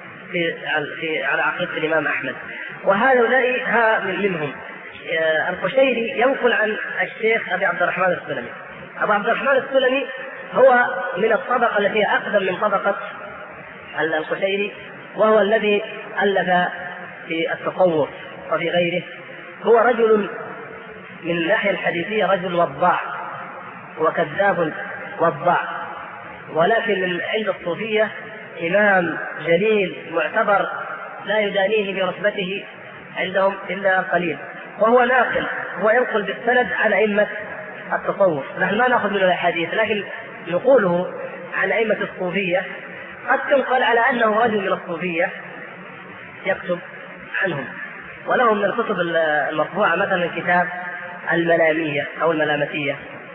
على عقيدة الإمام أحمد. وهؤلاء منهم القشيري ينقل عن الشيخ أبي عبد الرحمن السلمي. أبو عبد الرحمن السلمي هو من الطبقة التي أقدم من طبقة القشيري، وهو الذي ألف في التصوف وفي غيره. هو رجل من الناحية الحديثية رجل وضاع وكذاب وضاع، ولكن من عند الصوفية إمام جليل معتبر لا يدانيه برتبته عندهم إلا قليل، وهو ناقل، هو ينقل بالسند عن أئمة التصوف. نحن ما نأخذ منه الحديث، لكن نقوله عن أئمة الصوفية قد تنقل على أنه رجل من الصوفية يكتب عنهم. وله من الكتب المطبوعة مثلا كتاب الملامية أو الملامتية.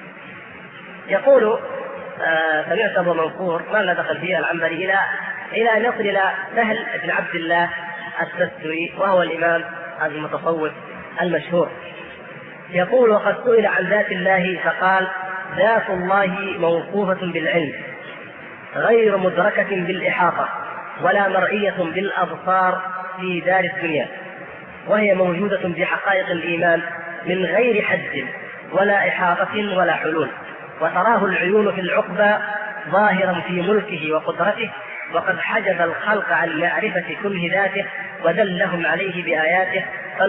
يقول سمعت أبو منصور ما لا دخل فيها العنبري إلى أن يصل إلى سهل بن عبد الله التستري، وهو الإمام المتصوف المشهور. يقول وقد سئل عن ذات الله فقال ذات الله موصوفة بالعلم غير مدركة بالإحاطة ولا مرئية بالأبصار في دار الدنيا، وهي موجودة بحقائق الإيمان من غير حد ولا إحاطة ولا حلول، وتراه العيون في العقبى ظاهرا في ملكه وقدرته، وقد حجب الخلق عن معرفة كنه ذاته ودلهم عليه بآياته،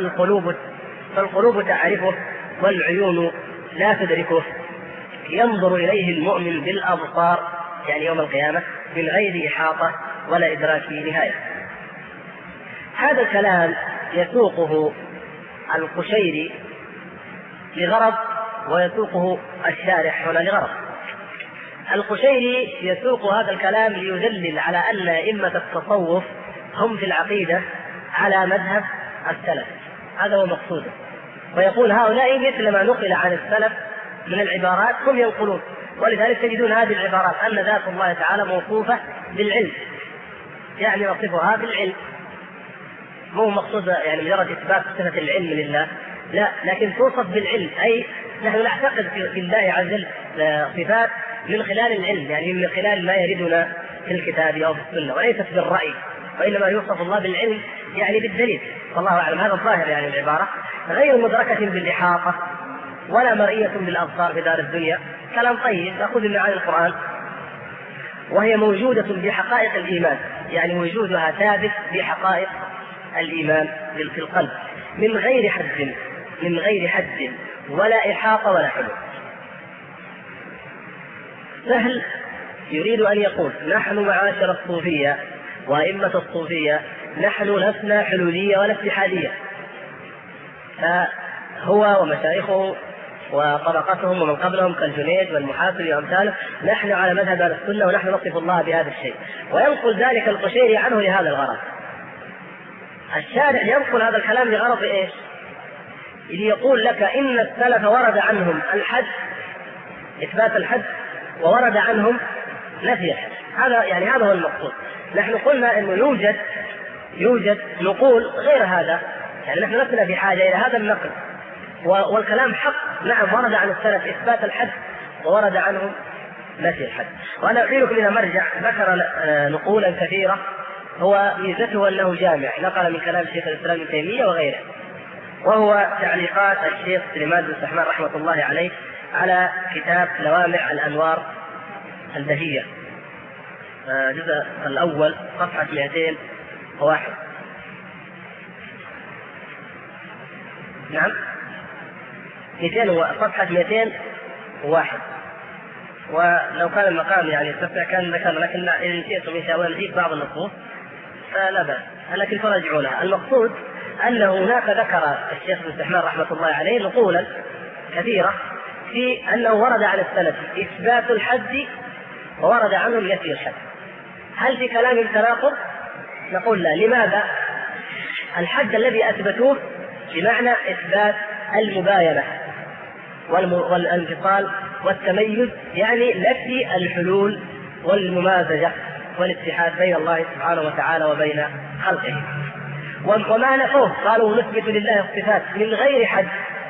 فالقلوب تعرفه والعيون لا تدركه، ينظر إليه المؤمن بالأبصار يعني يوم القيامة من غير إحاطة ولا إدراك نهاية. هذا الكلام يسوقه القشيري لغرض ويسوقه الشارح هنا لغرض. القشيري يسوق هذا الكلام ليدلل على أن أئمة التصوف هم في العقيدة على مذهب السلف، هذا هو مقصوده، ويقول هؤلاء مثل ما نقل عن السلف من العبارات هم ينقلون، ولذلك تجدون هذه العبارات أن ذات الله تعالى موصوفة بالعلم، يعني نصفها بالعلم، مو مقصود يعني مجرد إثبات صفة العلم لله، لا، لكن توصف بالعلم، أي نحن نعتقد في الله عز وجل صفات من خلال العلم، يعني من خلال ما يردنا في الكتاب أو في السنة، وليست بالرأي، وإنما يوصف الله بالعلم يعني بالدليل، والله أعلم. هذا الظاهر يعني العبارة غير مدركة بالإحاطة ولا مرئية بالأبصار في دار الدنيا. كلام طيب نأخذ من معاني القرآن، وهي موجودة بحقائق الإيمان، يعني وجودها ثابت بحقائق الإيمان في القلب من غير حد ولا إحاطة ولا حلول. سهل يريد أن يقول نحن معاشر الصوفية وأئمة الصوفية نحن لسنا حلولية ولا اتحادية، فهو ومشايخه وطبقتهم ومن قبلهم كالجنيد والمحاسبي وأمثاله نحن على مذهب أهل السنة ونحن نصف الله بهذا الشيء، وينقل ذلك القشيري عنه لهذا الغرض. الشارع ينقل هذا الكلام لغرض إيش؟ اللي يقول لك إن السلف ورد عنهم الحد، إثبات الحد، وورد عنهم نفي الحد. هذا هو المقصود. نحن قلنا إنه يوجد نقول غير هذا، يعني نحن لسنا بحاجة إلى هذا النقل، والكلام حق. نعم ورد عن السلف إثبات الحد وورد عنهم نفي الحد. وأنا أعيركم إلى مرجع ذكر نقولا كثيرة، هو ميزته أنه جامع، نقل من كلام شيخ الإسلام ابن تيمية وغيره، وهو تعليقات الشيخ سليمان بن سحمان رحمة الله عليه على كتاب لوامع الأنوار البهية، الجزء الأول صفحة 201. نعم 200 صفحة 201. ولو كان المقام يعني يستطيع كان ذكر، لكن إن نسيتم إن شاء الله نجيب بعض النصوص فلا بأس، لكن تراجعونها. المقصود أن هناك ذكر الشيخ ابن سحمان رحمة الله عليه نقولا كثيرة في أنه ورد عن السلف إثبات الحد وورد عنهم نفي الحد. هل في كلام تناقض؟ نقول لا. لماذا؟ الحد الذي أثبتوه بمعنى إثبات المباينة والانفصال والتميز، يعني نفي الحلول والممازجة والاتحاد بين الله سبحانه وتعالى وبين خلقه. وما نفوه قالوا نثبت لله الصفات من غير حد،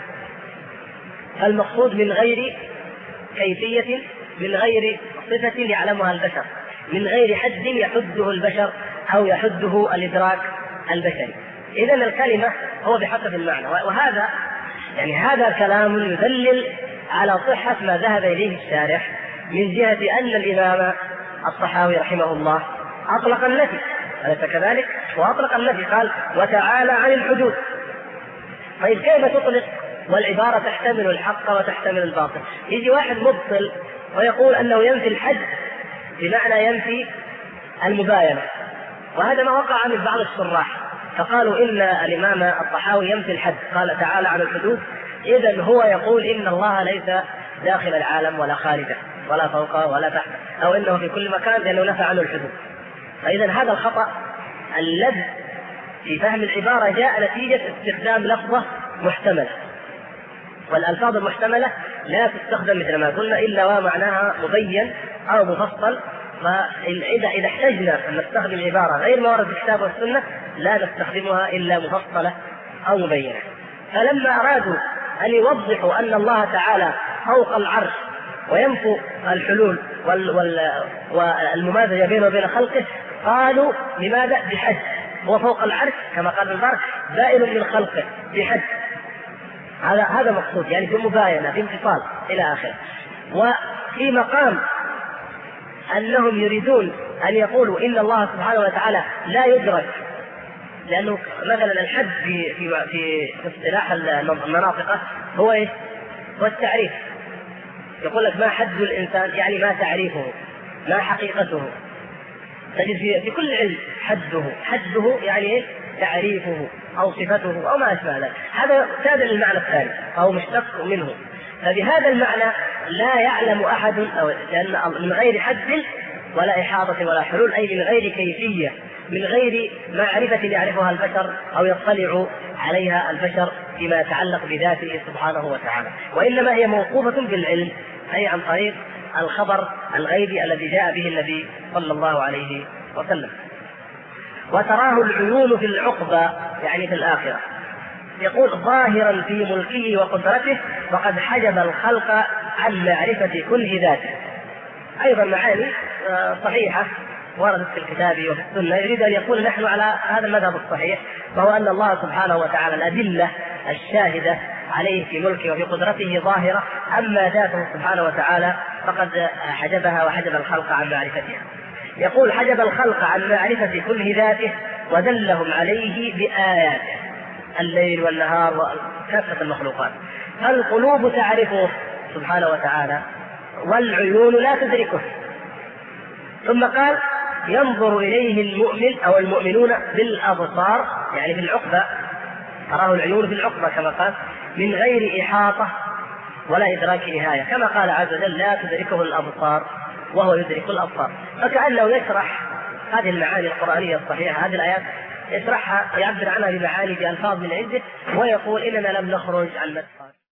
المقصود من غير كيفية، من غير صفة يعلمها البشر، من غير حد يحده البشر أو يحده الإدراك البشري. إذن الكلمة هو بحسب المعنى، وهذا يعني هذا كلام يدلل على صحة ما ذهب إليه الشارح من جهة أن الإمام الطحاوي رحمه الله أطلق النفي، أليس كذلك؟ وأطلق النفي قال وتعالى عن الحدود. طيب كيف تطلق والعبارة تحتمل الحق وتحتمل الباطل؟ يجي واحد مبطل ويقول أنه ينفي الحد بمعنى ينفي المباينة، وهذا ما وقع من بعض الشراح، فقالوا إن الإمام الطحاوي ينفي الحد، قال تعالى عن الحدود، إذن هو يقول إن الله ليس داخل العالم ولا خارجه ولا فوقه ولا تحته، أو إنه في كل مكان لأنه نفى عنه الحدود. فإذن هذا الخطأ الذي في فهم العبارة جاء نتيجة استخدام لفظة محتملة، والألفاظ المحتملة لا تستخدم مثل ما قلنا إلا ومعناها مبين أو مفصل. فإذا احتجنا أن نستخدم عبارة غير ما ورد في الكتاب والسنة لا نستخدمها إلا مفصلة أو مبينة. فلما أرادوا أن يوضحوا أن الله تعالى فوق العرش وينفوا الحلول والممازجة بينه وبين خلقه، قالوا لماذا؟ بحد. هو فوق العرش كما قال البارك بائن من خلقه بحد، هذا مقصود، يعني في مباينة في انفصال إلى آخره. وفي مقام أنهم يريدون أن يقولوا إن الله سبحانه وتعالى لا يدرك، لأنه مثلا الحد في اصطلاح المناطق هو إيه؟ هو التعريف. يقول لك ما حد الإنسان، يعني ما تعريفه، ما حقيقته. تجد في كل علم حده يعني إيه؟ تعريفه أو صفته أو ما أشبه ذلك. هذا تابع للمعنى الثاني أو مشتق منه. فبهذا المعنى لا يعلم أحد، أو لأن من غير حد ولا إحاطة ولا حلول، أي من غير كيفية، من غير معرفة يعرفها البشر أو يطلع عليها البشر فيما يتعلق بذاته سبحانه وتعالى، وإنما هي موقوفة بالعلم، أي عن طريق الخبر الغيبي الذي جاء به النبي صلى الله عليه وسلم. وتراه العيون في العقبى، يعني في الآخرة، يقول ظاهرا في ملكه وقدرته وقد حجب الخلق عن معرفة كل ذاته. أيضا معاني صحيحة وردت في الكتاب وفي السنة. يريد أن يقول نحن على هذا المذهب الصحيح، وهو أن الله سبحانه وتعالى الأدلة الشاهدة عليه في ملكه وفي قدرته ظاهرة، أما ذاته سبحانه وتعالى فقد حجبها وحجب الخلق عن معرفتها. يقول حجب الخلق عن معرفة كل ذاته ودلهم عليه بآياته، الليل والنهار وكافة المخلوقات، فالقلوب تعرفه سبحانه وتعالى والعيون لا تدركه. ثم قال ينظر إليه المؤمن أو المؤمنون بالأبصار، يعني بالعقبة، تراه العيون بالعقبة كما قال، من غير إحاطة ولا إدراك نهاية، كما قال عز وجل لا تدركه الأبصار وهو يدرك الأبصار. فكأنه يشرح هذه المعاني القرآنية الصحيحة، هذه الآيات يشرحها، يعبر عنها بمعاني بألفاظ من عنده، ويقول إننا لم نخرج عن